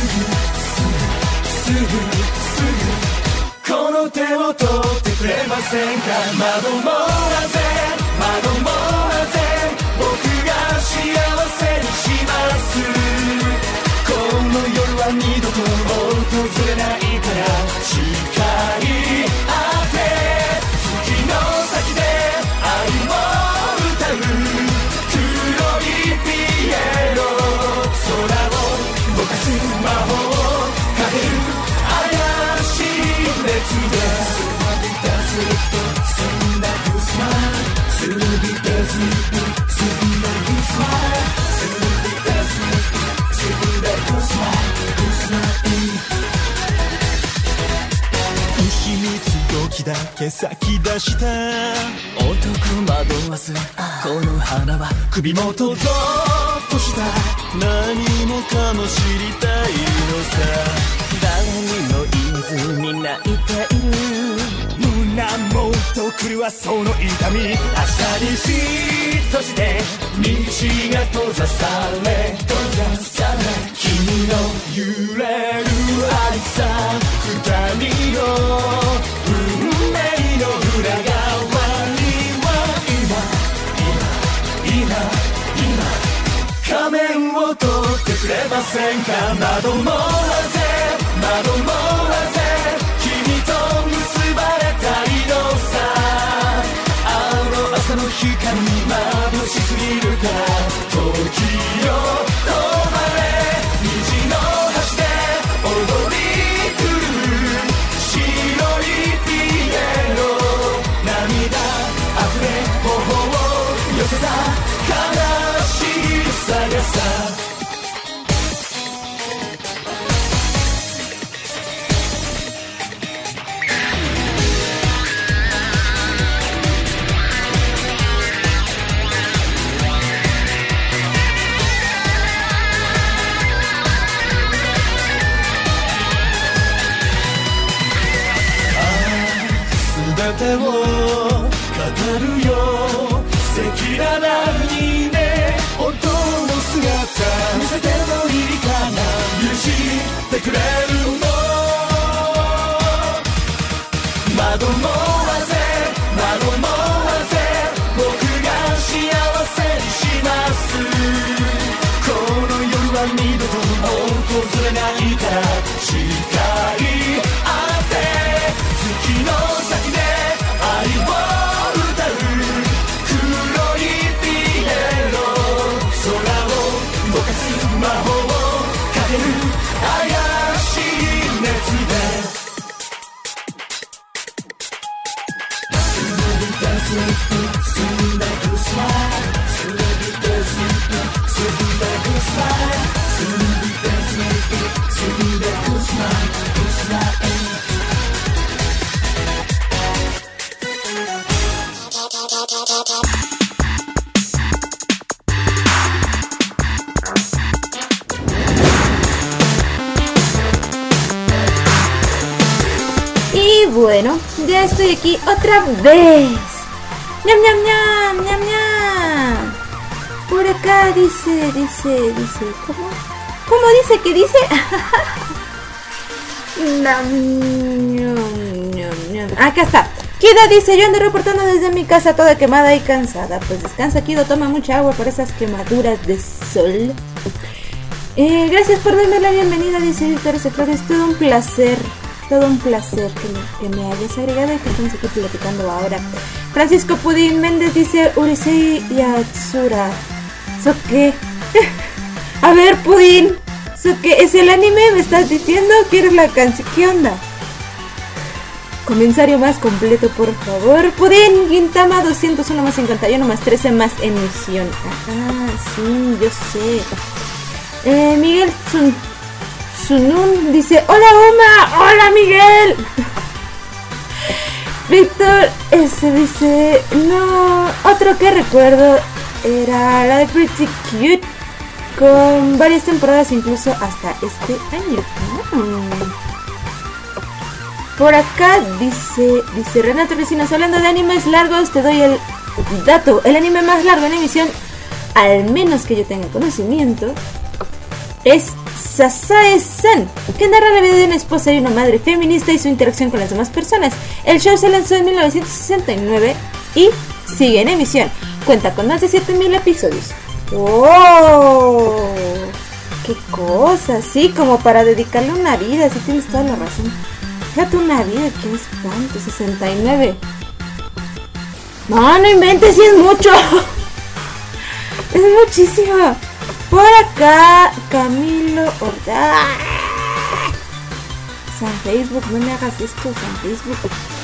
すぐこの手を取ってくれませんか窓もなぜ僕が幸せにしますこの夜は二度と訪れないから誓い合って月の先で愛を歌う黒いピエロ空をぼかす魔法をかける怪しい熱で秘密動機だけ先出した男惑わすこの花は首元ゾッとした何もかも知りたいのさ誰にも言えずに泣いている胸もとくるはその痛み明日に嫉妬して道が閉ざされ君の揺れる愛さ二人の運命の裏側には今仮面を取ってくれませんか窓もなぜ君と結ばれたいのさあの朝の光眩しすぎるから時よ止まれ虹の橋で踊り狂う白いピエロ涙あふれ頬を寄せた悲しさがさ全てを語るよ赤裸々にね本当の姿見せてもいいかな許してくれるの窓もわぜ僕が幸せにしますこの夜は二度と訪れないから誓い合って月の先で愛を歌う黒いピエロ空をぼかす魔法をかける怪しい熱で Y bueno, ya estoy aquí otra vez. ¡Ñam, ñam, ñam, ñam, ñam! Por acá dice, ¿cómo dice que dice? Acá está. Kido dice, yo ando reportando desde mi casa toda quemada y cansada. Pues descansa, Kido, toma mucha agua por esas quemaduras de sol. Gracias por darme la bienvenida, dice Víctor S. Flores. Todo un placer que me hayas agregado y que estamos aquí platicando ahora. Francisco Pudín Méndez dice, Urisei Yatsura. ¿So qué? A ver, Pudín, ¿so qué? ¿Es el anime? ¿Me estás diciendo? ¿Quieres la canción? ¿Qué onda? Comentario más completo, por favor. Pudín, Gintama 201 más 51 más 13 más emisión. Ah, sí, yo sé. Miguel Sunun dice, hola Uma, hola Miguel. Víctor S. dice, no, otro que recuerdo era la de Pretty Cute, con varias temporadas incluso hasta este año. Por acá dice Renato Recinos, hablando de animes largos, te doy el dato. El anime más largo en emisión, al menos que yo tenga conocimiento, es Sasae-san, que narra la vida de una esposa y una madre feminista y su interacción con las demás personas. El show se lanzó en 1969 y sigue en emisión. Cuenta con más de 7,000 episodios. ¡Oh! ¡Qué cosa! Sí, como para dedicarle una vida, sí tienes toda la razón. Fíjate, una vida, ¿qué es cuánto? 69. No inventes, sí es mucho. Es muchísimo. Por acá, Camilo Ordaz. San Facebook, no me hagas esto, San Facebook.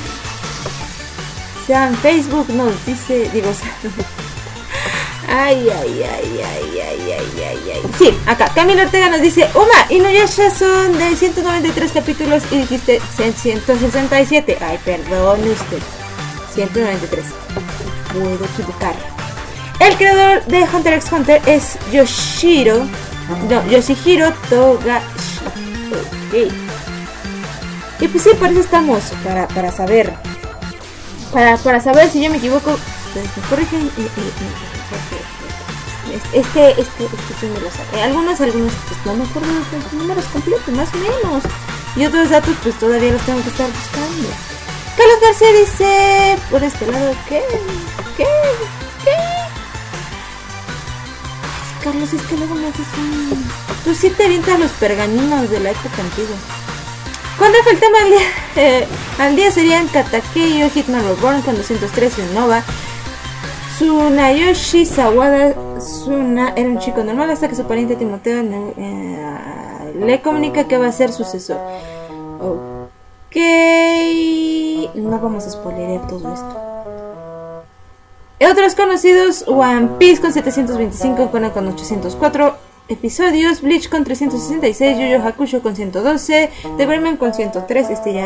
San Facebook nos dice, ay. Sí, acá, Camilo Ortega nos dice, Uma, Inuyasha son de 193 capítulos y dijiste 167. Ay, perdone usted. 193. Puedo equivocar. El creador de Hunter x Hunter es Yoshihiro Togashi. Okay. Y pues sí, por eso estamos, para saber. Para saber si yo me equivoco. Ustedes me corrigen. Este sí me lo sabe. Algunos pues no me acuerdo los números completos, más o menos. Y otros datos pues todavía los tengo que estar buscando. Carlos García dice, por este lado, ¿qué? Carlos, es que luego me haces un... Tú sí te avientas los pergaminos de la época antigua. ¿Cuándo fue el tema al día? Serían Katakeyo, Hitman Reborn con 213 Nova. Tsunayoshi Sawada Tsuna era un chico normal hasta que su pariente Timoteo le comunica que va a ser sucesor. Ok. No vamos a spoilear todo esto. Otros conocidos, One Piece con 725, Conan con 804 episodios, Bleach con 366, Yu Yu Hakusho con 112, The Grimman con 103,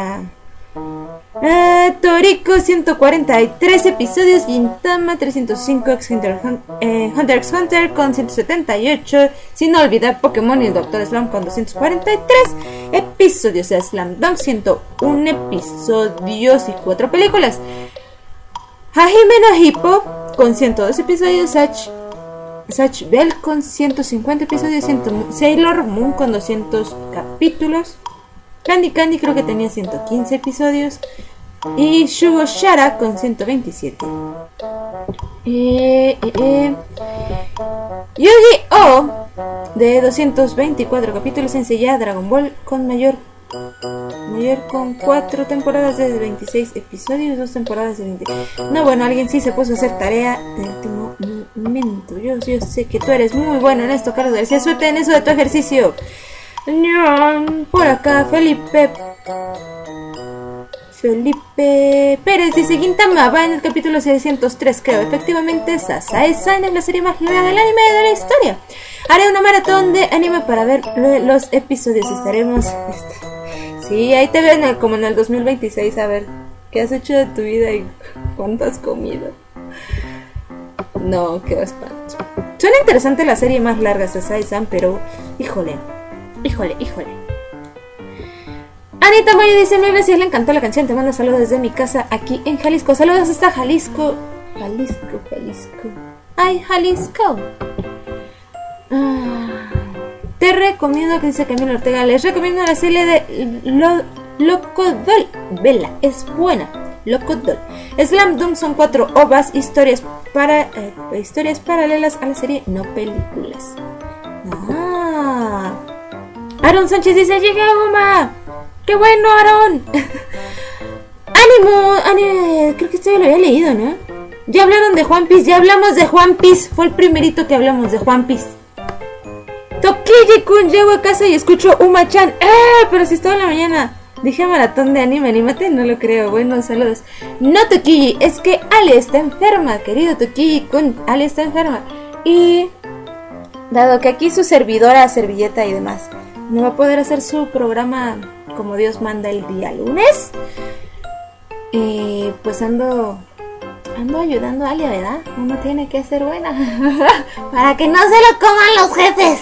Toriko 143 episodios, Gintama 305, Hunter x Hunter con 178, sin olvidar Pokémon y el Dr. Slump con 243 episodios, Slam Dunk 101 episodios y 4 películas. Hajime no Hippo con 102 episodios, Zatch Bell con 150 episodios, Sailor Moon con 200 capítulos, Candy creo que tenía 115 episodios y Shugo Shara con 127. Yu-Gi-Oh! De 224 capítulos, Senseiya Dragon Ball con mayor con 4 temporadas de 26 episodios, 2 temporadas de 20. No, bueno, alguien sí se puso a hacer tarea de último momento. Yo sé que tú eres muy bueno en esto, Carlos García. Suerte en eso de tu ejercicio. Por acá, Felipe Pérez dice, Gintama va en el capítulo 603, creo. Efectivamente, Sasae-san es la serie más larga del anime de la historia. Haré una maratón de anime para ver los episodios. Estaremos... Sí, ahí te ven como en el 2026 a ver qué has hecho de tu vida y cuánto has comido. No, qué espanto. Suena interesante la serie más larga, Sasae-san, pero... Híjole. Anita Mayo dice: mil gracias, le encantó la canción. Te mando saludos desde mi casa aquí en Jalisco. Saludos hasta Jalisco. Jalisco. Ay, Jalisco. Te recomiendo, que dice Camilo Ortega, les recomiendo la serie de Locodol. Vela, es buena. Locodol. Slam Dunk son 4 ovas, historias paralelas a la serie, no películas. Aaron Sánchez dice: llegué a Uma. ¡Qué bueno, Aaron! ¡Ánimo! Creo que esto ya lo había leído, ¿no? Ya hablaron de One Piece, ya hablamos de One Piece. Fue el primerito que hablamos de One Piece. Tokiji-kun, llego a casa y escucho Uma-chan. Pero si estaba en la mañana. Dije maratón de anime, anímate, no lo creo. Bueno, saludos. No, Tokiji, es que Ale está enferma, querido Tokiji-kun. Ale está enferma. Y dado que aquí su servidora, servilleta y demás, no va a poder hacer su programa como Dios manda el día lunes, pues ando ayudando a Ale, ¿verdad? Uno tiene que ser buena para que no se lo coman los jefes.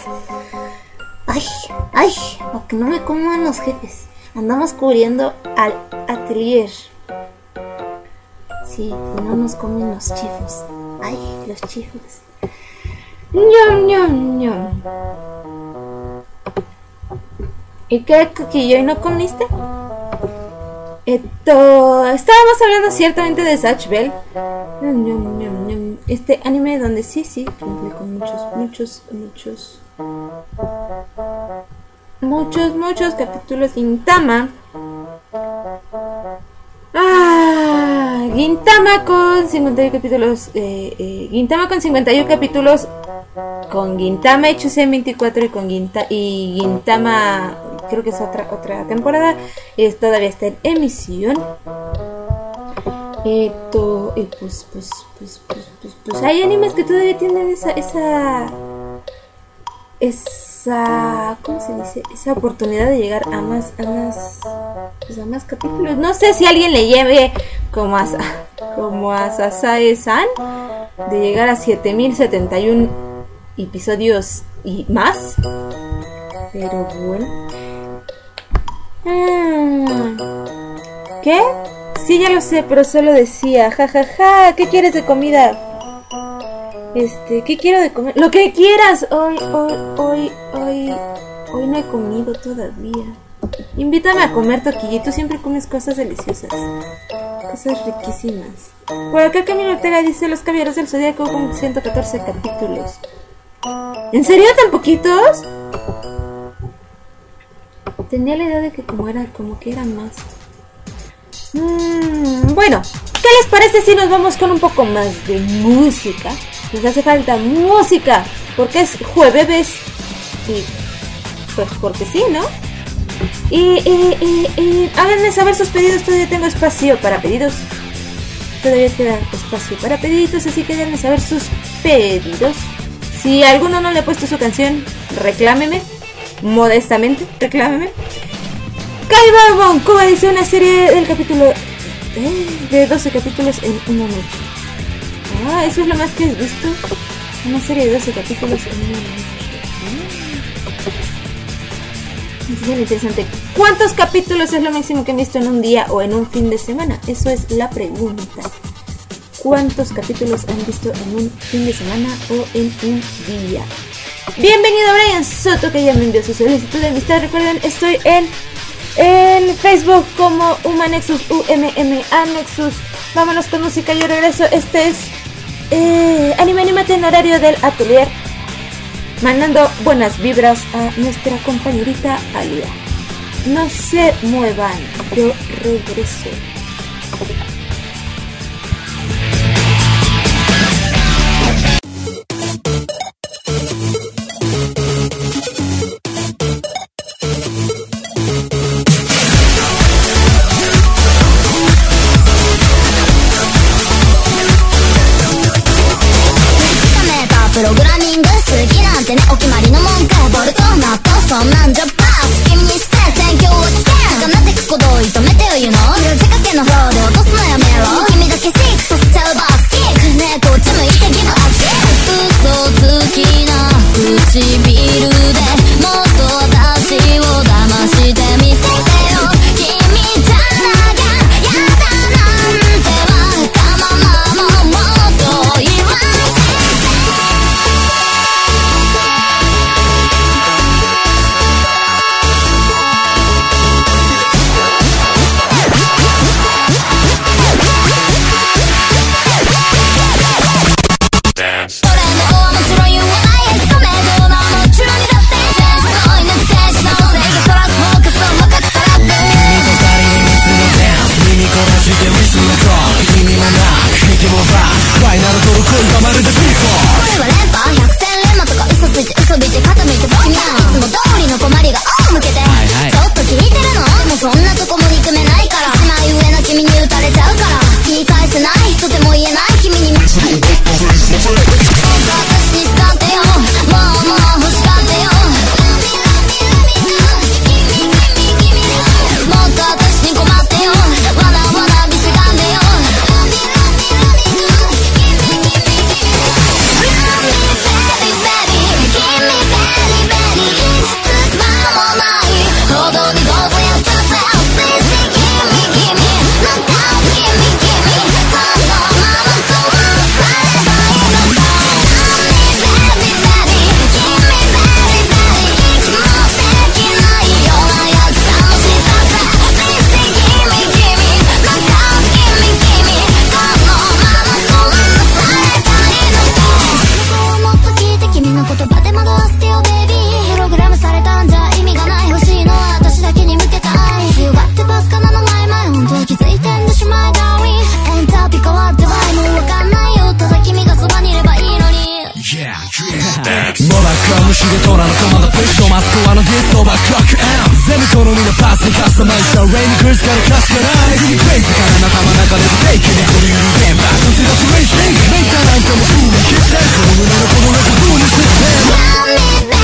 Ay, para que no me coman los jefes. Andamos cubriendo al atelier. Sí, si no nos comen los chifos. Ay, los chifos. ñom. ¿Y qué, Coquillo? ¿Y no comiste? Estábamos hablando ciertamente de Zatch Bell. Este anime donde sí, cumple con muchos capítulos. Gintama con 51 capítulos. Gintama con 51 capítulos. Con Gintama hechos en 24 y Gintama, creo que es otra temporada, todavía está en emisión. Pues hay animes que todavía tienen esa ¿cómo se dice? Esa oportunidad de llegar a más capítulos. No sé si alguien le lleve como a Sasae-san, de llegar a 7071 episodios y más. Pero bueno. ¿Qué? Sí, ya lo sé, pero solo decía, jajaja, ¿qué quieres de comida? ¿Qué quiero de comer? Lo que quieras. Hoy no he comido todavía. Invítame a comer, Toquillo. Tú siempre comes cosas deliciosas, cosas riquísimas. Por acá Camilo Ortega dice: Los Caballeros del Zodíaco con 114 capítulos. ¿En serio tan poquitos? Tenía la idea de que como que eran más. Bueno, ¿qué les parece si nos vamos con un poco más de música? Nos hace falta música, porque es jueves y pues porque sí, ¿no? Y háganme saber sus pedidos. Todavía tengo espacio para pedidos. Todavía queda espacio para pedidos, así que háganme saber sus pedidos. Si alguno no le ha puesto su canción, reclámeme. Modestamente, reclámeme. Kaiba Bonkuba dice: una serie del capítulo de 12 capítulos en una noche. Eso es lo más que has visto. Una serie de 12 capítulos en una noche. Es bien interesante. ¿Cuántos capítulos es lo máximo que han visto en un día o en un fin de semana? Eso es la pregunta. ¿Cuántos capítulos han visto en un fin de semana o en un día? Bienvenido Brian Soto, que ya me envió su solicitud de amistad. Recuerden, estoy en Facebook como Umanexus, UMMANexus. Vámonos con música, yo regreso. Este es Animate en horario del atelier, mandando buenas vibras a nuestra compañerita Alia. No se muevan, yo regreso. プログラミング好きなんてねお決まりのもんかボルトナットそんなんじゃバース君にして選挙は危険高鳴ってく鼓動止めてよ言うの色仕掛けのフローで落とすのやめろ君だけシークさせちゃうバースキックねこっち向いてギブアップ嘘つきな唇でもっと私を騙してみせてよ君全部好みのパスにカスタマイズしたレイニークルスからカスがないクレイジーから仲間中でブレイキングこのユニゲームバックセラスレイスリングメイターなんかもフールキッズこの胸のこのレッドブールシステム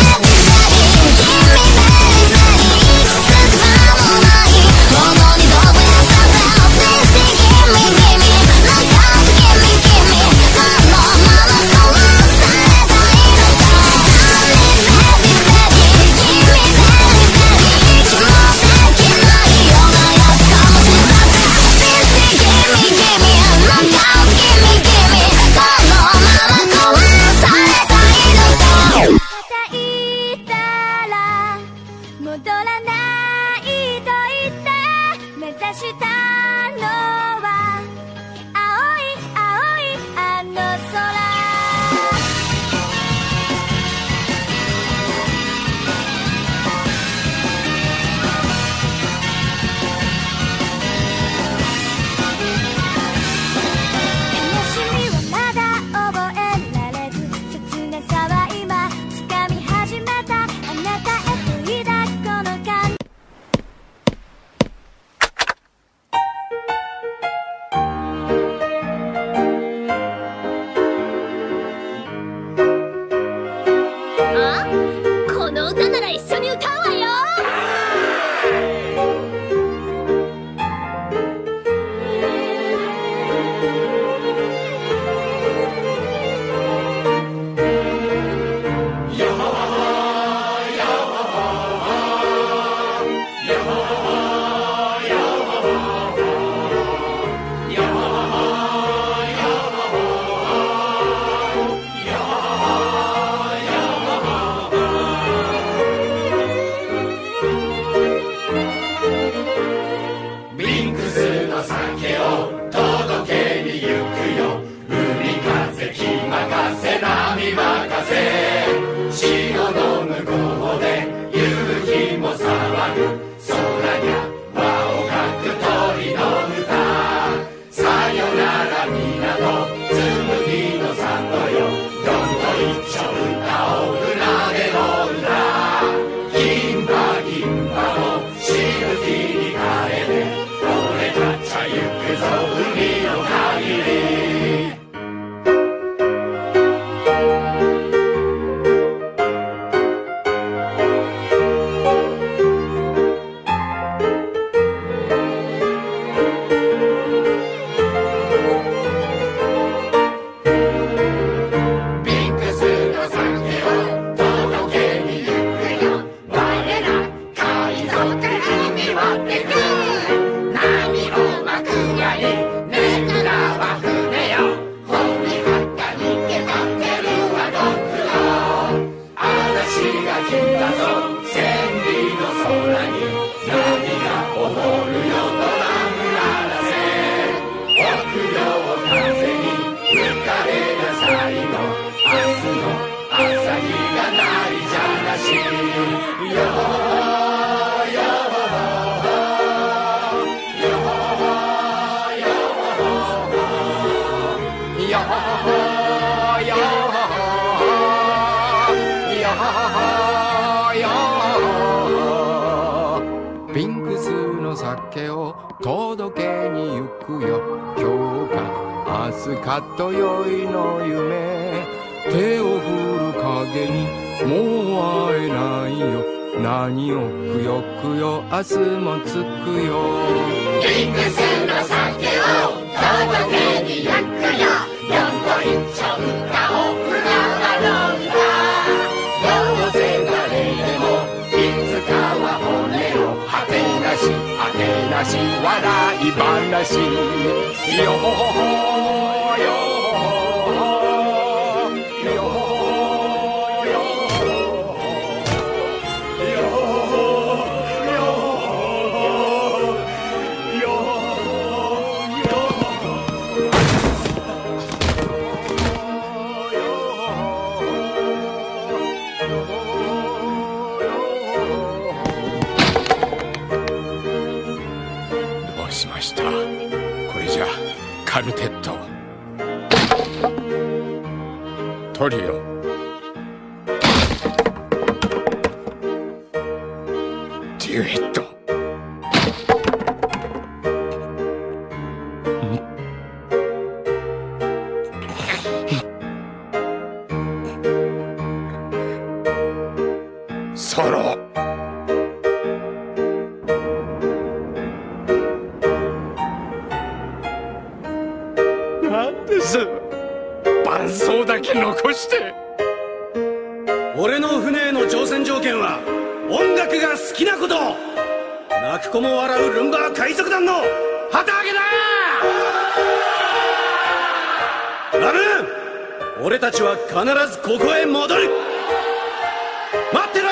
ピンクスの酒を届けに行くよ今日か明日かとよいの夢手を振る影にもう会えないよ何をくよくよ明日もつくよピンクスの酒を届けに行くよ四と一丁歌を船は飲んだどうせ誰でもいつかは骨を果てなし果てなし笑い話よほほほよこれじゃカルテットトリオシュエット。ソロ。なんです、伴奏だけ残して。 俺の船への乗船条件は音楽が好きなこと。泣く子も笑うルンバー海賊団の旗揚げだ。ラブーン、俺たちは必ずここへ戻る。待ってろよ。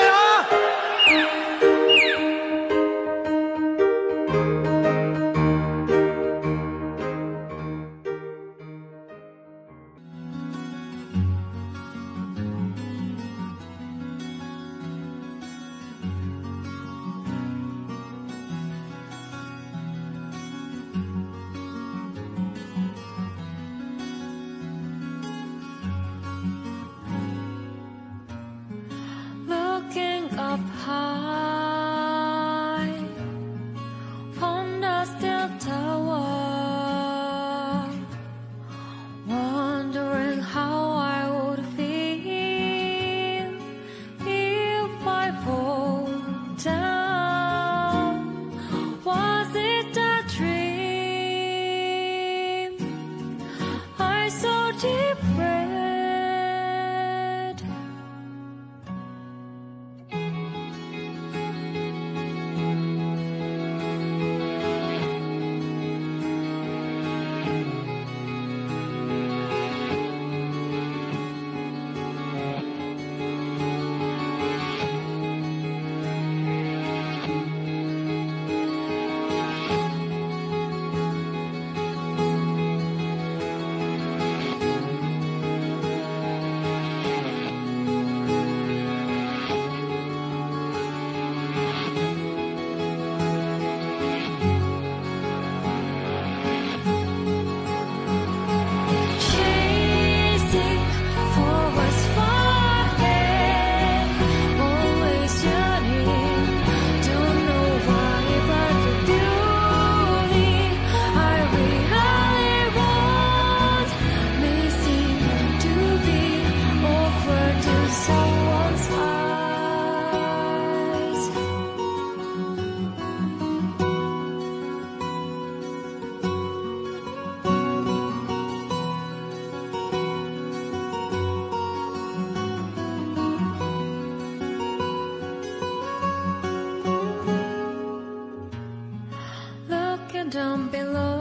Down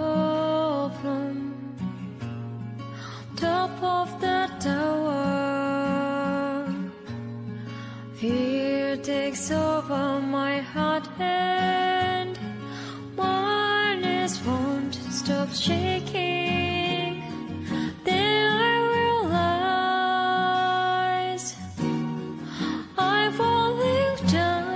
below from top of the tower, fear takes over my heart and mine is won't stop shaking. Then I realize I'm falling down.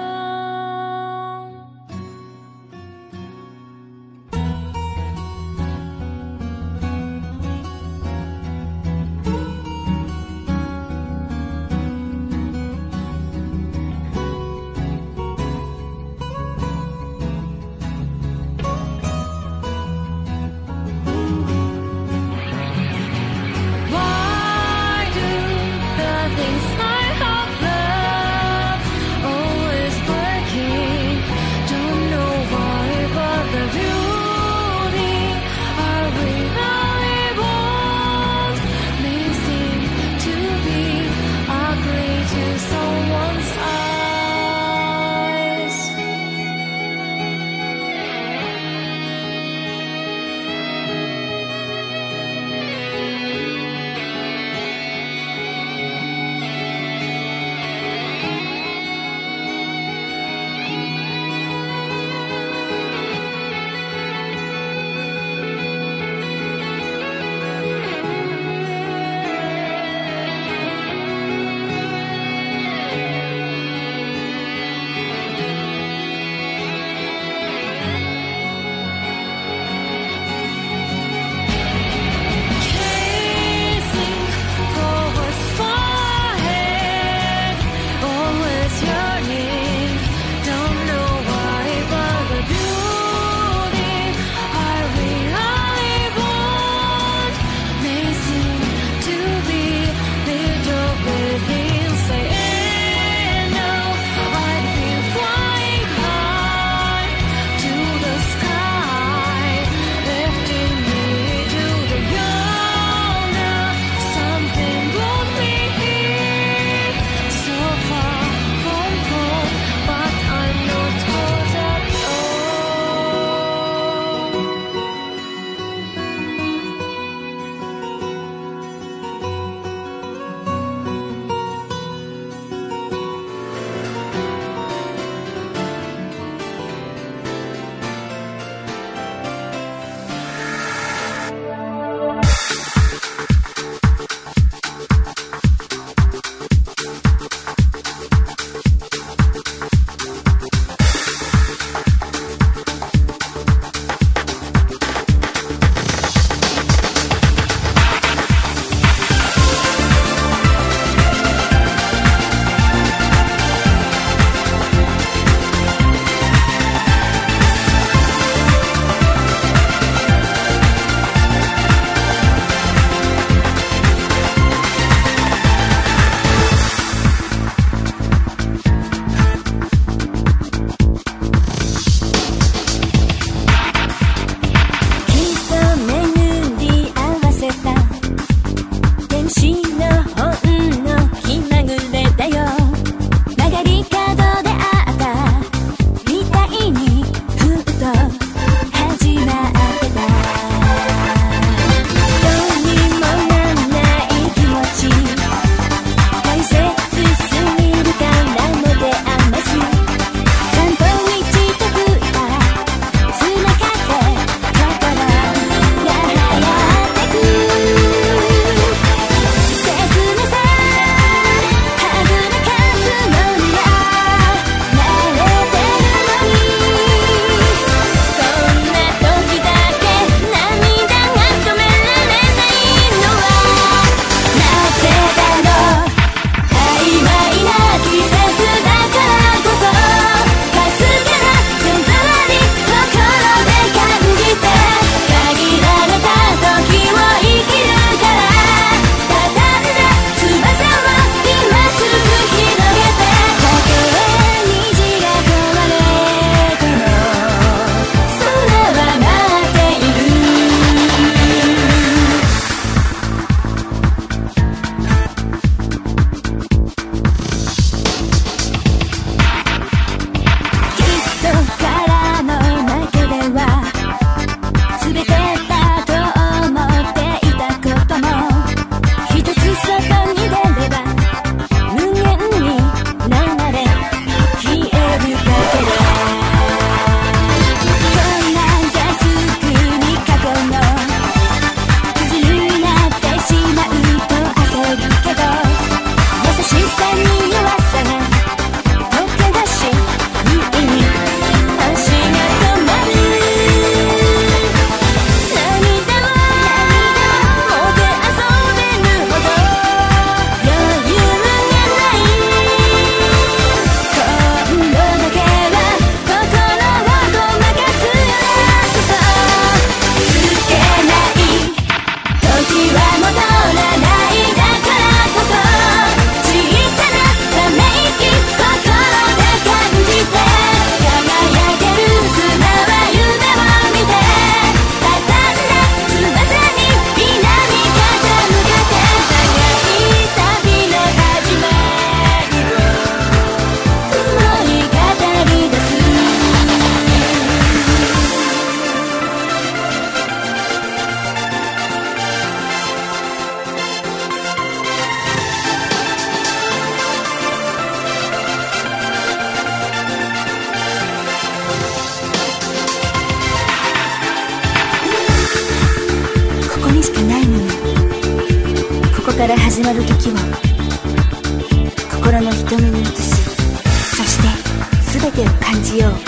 から始まる劇を心の瞳に映し、そして全てを感じよう。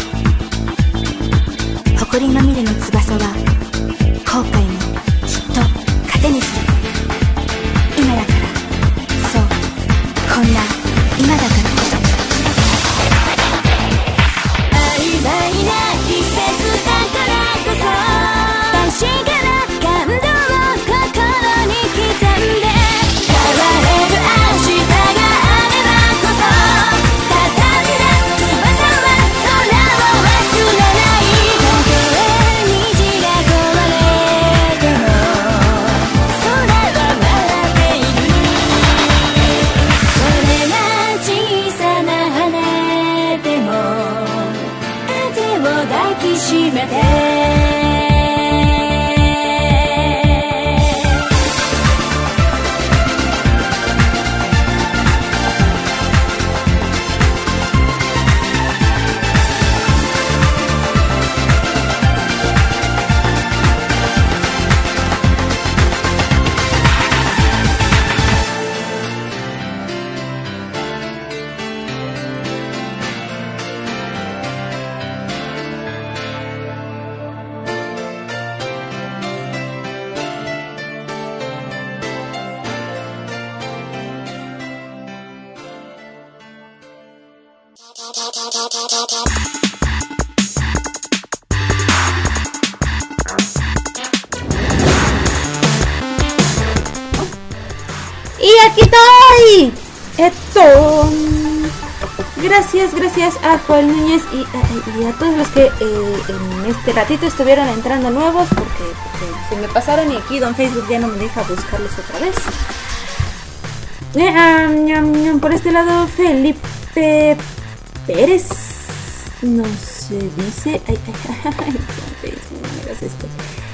誇りまみれの翼は後悔もきっと糧にする。今だから、そう、こんな今だからこそ。曖昧な季節だからこそ、確かな感動を心に刻んで、変われる明日があればこそ、畳んだ翼は空を忘れない。たとえ虹が壊れても空は笑っている。それが小さな花でも風を抱きしめて、 y aquí estoy. Gracias a Joel Núñez y a todos los que en este ratito estuvieron entrando nuevos, porque se me pasaron y aquí Don Facebook ya no me deja buscarlos otra vez. Por este lado, Felipe Pérez, no se dice. No me hagas esto.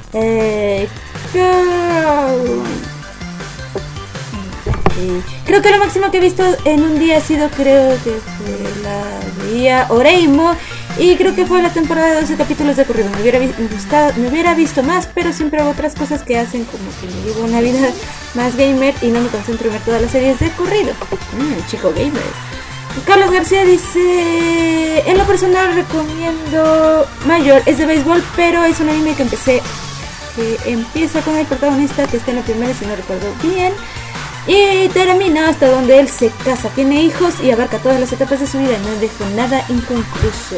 Creo que lo máximo que he visto en un día ha sido, creo que fue la Vía Oreimo, y creo que fue la temporada de 12 capítulos de corrido. Me hubiera visto más, pero siempre hago otras cosas que hacen como que me llevo una vida más gamer y no me concentro en ver todas las series de corrido. Chico gamer. Carlos García dice: en lo personal recomiendo Mayor, es de béisbol, pero es un anime que empieza con el protagonista que está en la primera, si no recuerdo bien, y termina hasta donde él se casa, tiene hijos y abarca todas las etapas de su vida. No dejo nada inconcluso.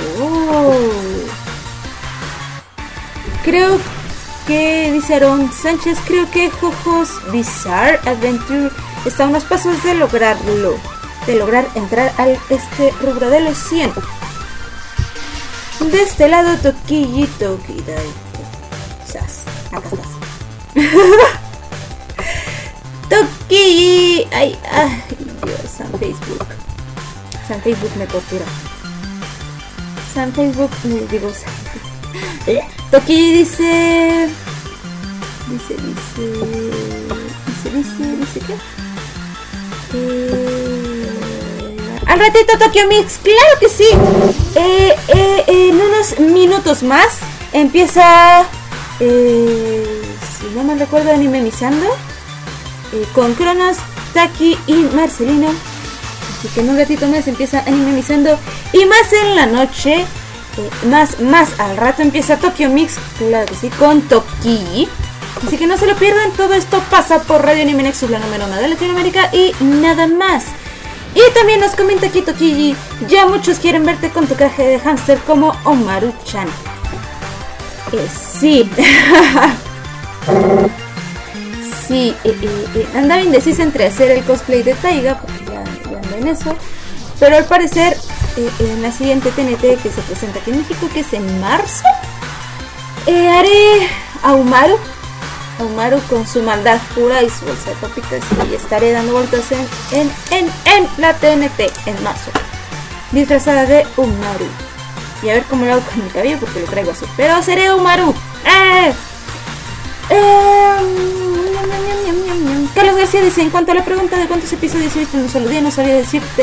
Creo que, dice Aaron Sánchez, creo que Jojo's Bizarre Adventure está a unos pasos de lograr entrar al rubro de los 100. De este lado, Tokiyi quizás. Acá estás. Toki, ay, Dios, San Facebook me tortura. San Facebook me digo. Toki dice ¿qué? Al ratito Tokyo Mix, claro que sí. En unos minutos más empieza, si no me recuerdo, Anime Misando, con Cronos, Taki y Marcelino. Así que en un ratito más empieza Anime Misando, y más en la noche, más al rato empieza Tokyo Mix, claro que sí, con Toki. Así que no se lo pierdan, todo esto pasa por Radio Anime Nexus, la número 1 de Latinoamérica, y nada más. Y también nos comenta aquí Tokiyi: ya muchos quieren verte con tu traje de hámster como Omaru-chan. Sí. Sí, andaba indecisa entre hacer el cosplay de Taiga, porque ya ando en eso, pero al parecer en la siguiente TNT que se presenta aquí en México, que es en marzo, haré a Umaru con su maldad pura y su bolsa de papitas, y estaré dando vueltas en la TNT en marzo, disfrazada de Umaru, y a ver cómo lo hago con mi cabello, porque lo traigo así, pero seré Umaru. Carlos García dice: en cuanto a la pregunta de cuántos episodios he visto en un solo día, no sabía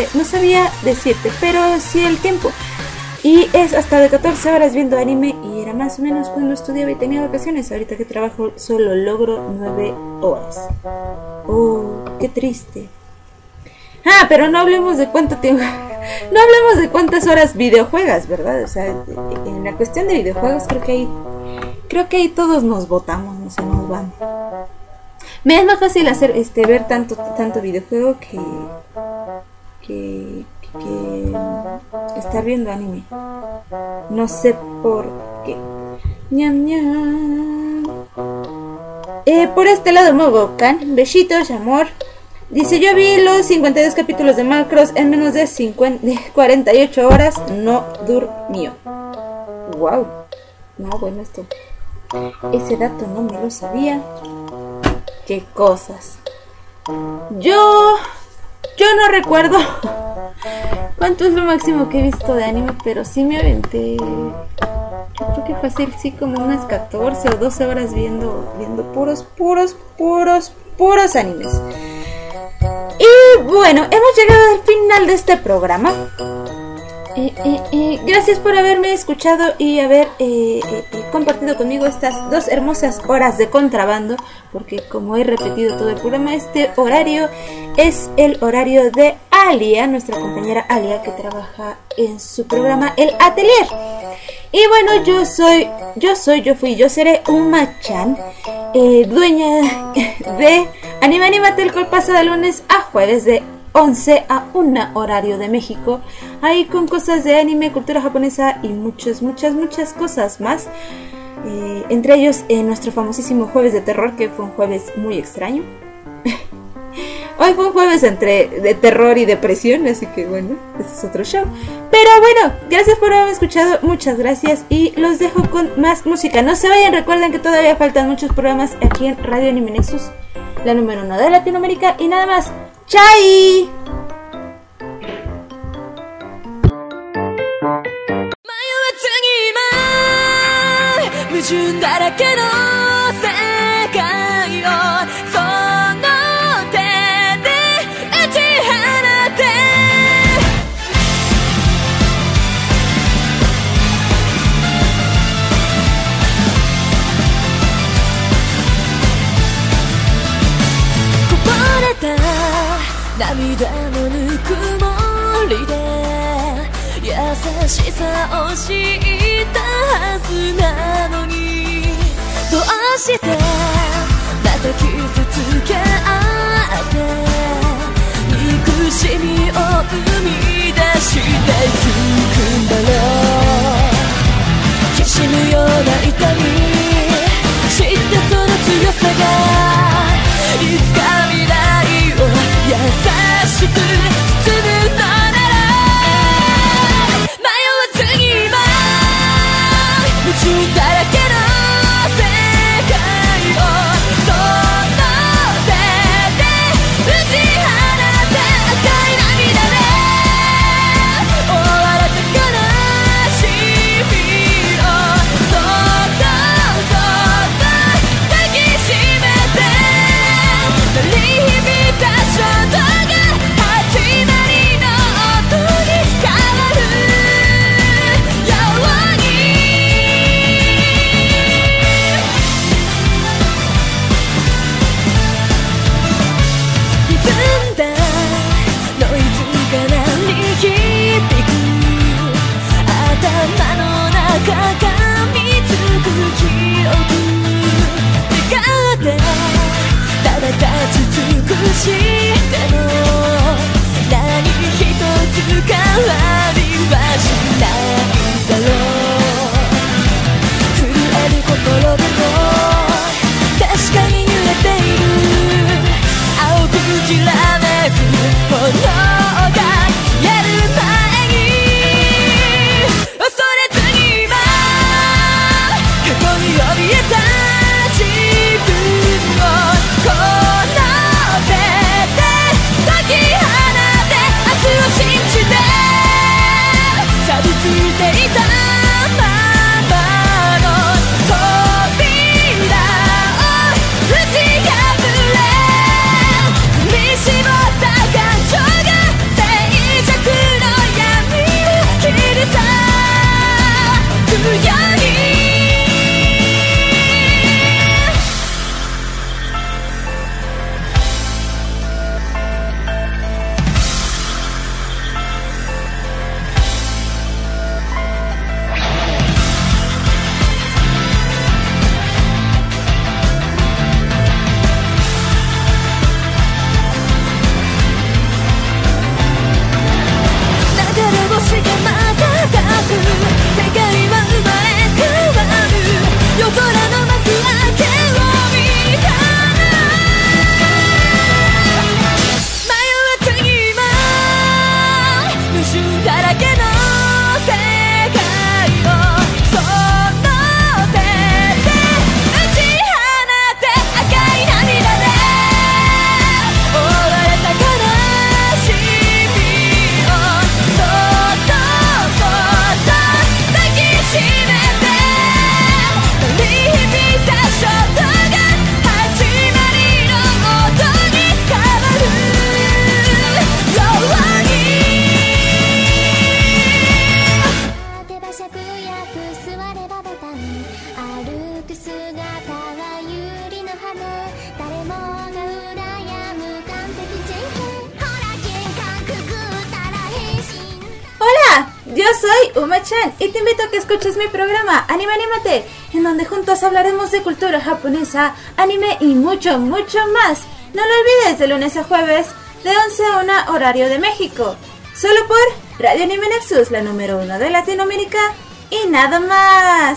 decirte, pero sí el tiempo, y es hasta de 14 horas viendo anime, y era era más o menos cuando estudiaba y tenía vacaciones. Ahorita que trabajo solo logro 9 horas. Oh, qué triste. Ah, pero no hablemos de cuánto tiempo, no hablemos de cuántas horas videojuegas, ¿verdad? O sea, en la cuestión de videojuegos creo que ahí todos nos botamos, no se nos van. Me es más fácil hacer ver tanto videojuego que estar viendo anime. No sé por qué. Ñam ñam. Por este lado Mogokan, besitos, amor. Dice, yo vi los 52 capítulos de Macross en menos de 48 horas, no durmió. Wow. No, bueno, ese dato no me lo sabía. Qué cosas. Yo no recuerdo cuánto es lo máximo que he visto de anime, pero sí me aventé. Yo creo que fácil, sí, como unas 14 o 12 horas viendo puros animes. Y bueno, hemos llegado al final de este programa. Gracias por haberme escuchado y haber compartido conmigo estas 2 hermosas horas de contrabando, porque como he repetido todo el programa, este horario es el horario de Alia, nuestra compañera Alia, que trabaja en su programa El Atelier. Y bueno, yo seré Uma-chan, dueña de Anime Animate, el cual pasa de lunes a jueves de 11 a 1 horario de México, ahí con cosas de anime, cultura japonesa y muchas cosas más, entre ellos nuestro famosísimo jueves de terror, que fue un jueves muy extraño. Hoy fue un jueves de terror y depresión, así que bueno, este es otro show. Pero bueno, gracias por haberme escuchado, muchas gracias, y los dejo con más música. No se vayan, recuerden que todavía faltan muchos programas aquí en Radio Anime Nexus, la número 1 de Latinoamérica, y nada más. ¡Chai! 矛盾だらけの世界をその手で打ち放てこぼれた涙のぬくもりで優しさを知ったはずなのにどうしてまた傷つけ合って憎しみを生み出してゆくんだろうきしむような痛み知ってその強さがいつか未来を優しく包むのなら矛盾だらけの世界をその手で打ち放て赤い涙で Thank you. Hola, yo soy Uma-chan y te invito a que escuches mi programa Anime Anímate, en donde juntos hablaremos de cultura japonesa, anime y mucho, mucho más. No lo olvides, de lunes a jueves, de 11 a 1 horario de México, solo por Radio Anime Nexus, la número 1 de Latinoamérica, y nada más.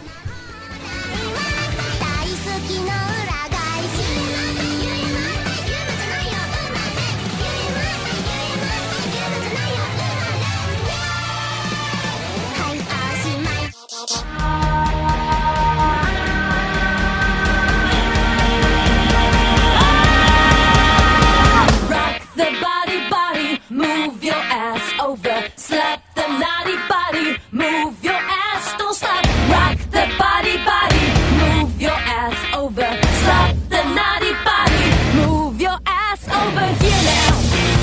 Slap the naughty body, move your ass, don't stop. Rock the body, body, move your ass over. Slap the naughty body, move your ass over here now.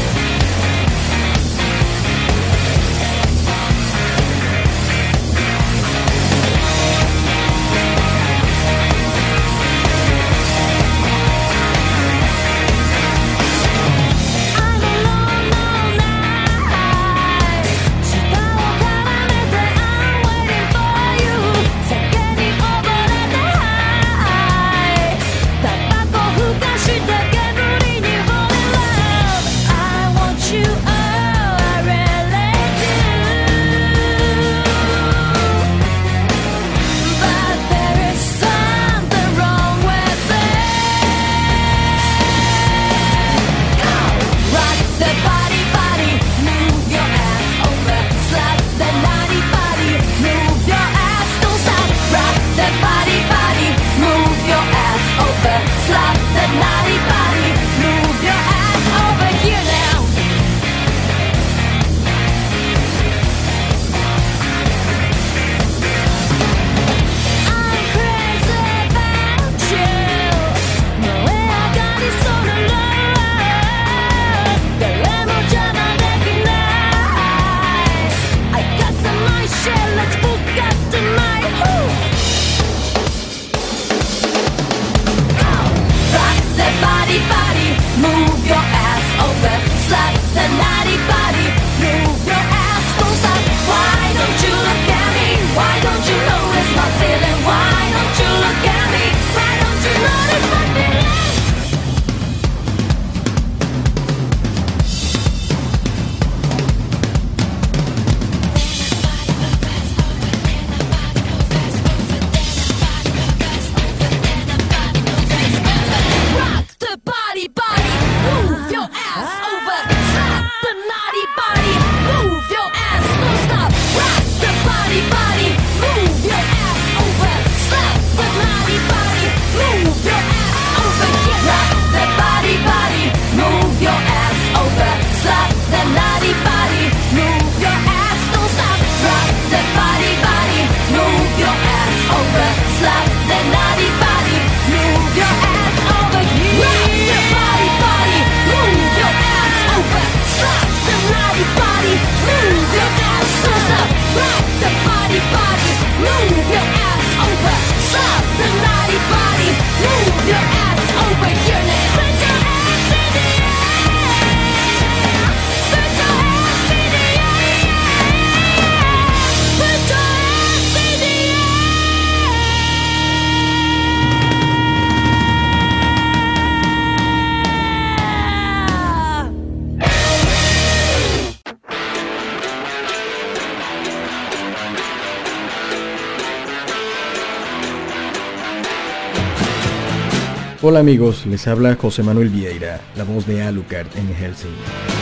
Hola amigos, les habla José Manuel Vieira, la voz de Alucard en Hellsing.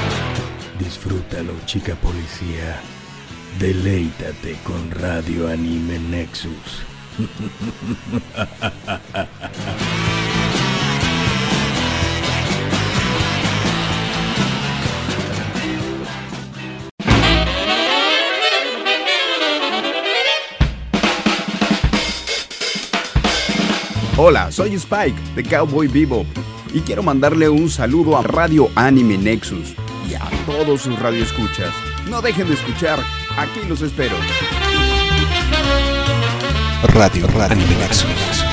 Disfrútalo, chica policía. Deleítate con Radio Anime Nexus. Hola, soy Spike de Cowboy Bebop y quiero mandarle un saludo a Radio Anime Nexus y a todos sus radioescuchas. No dejen de escuchar, aquí los espero. Radio Anime Nexus.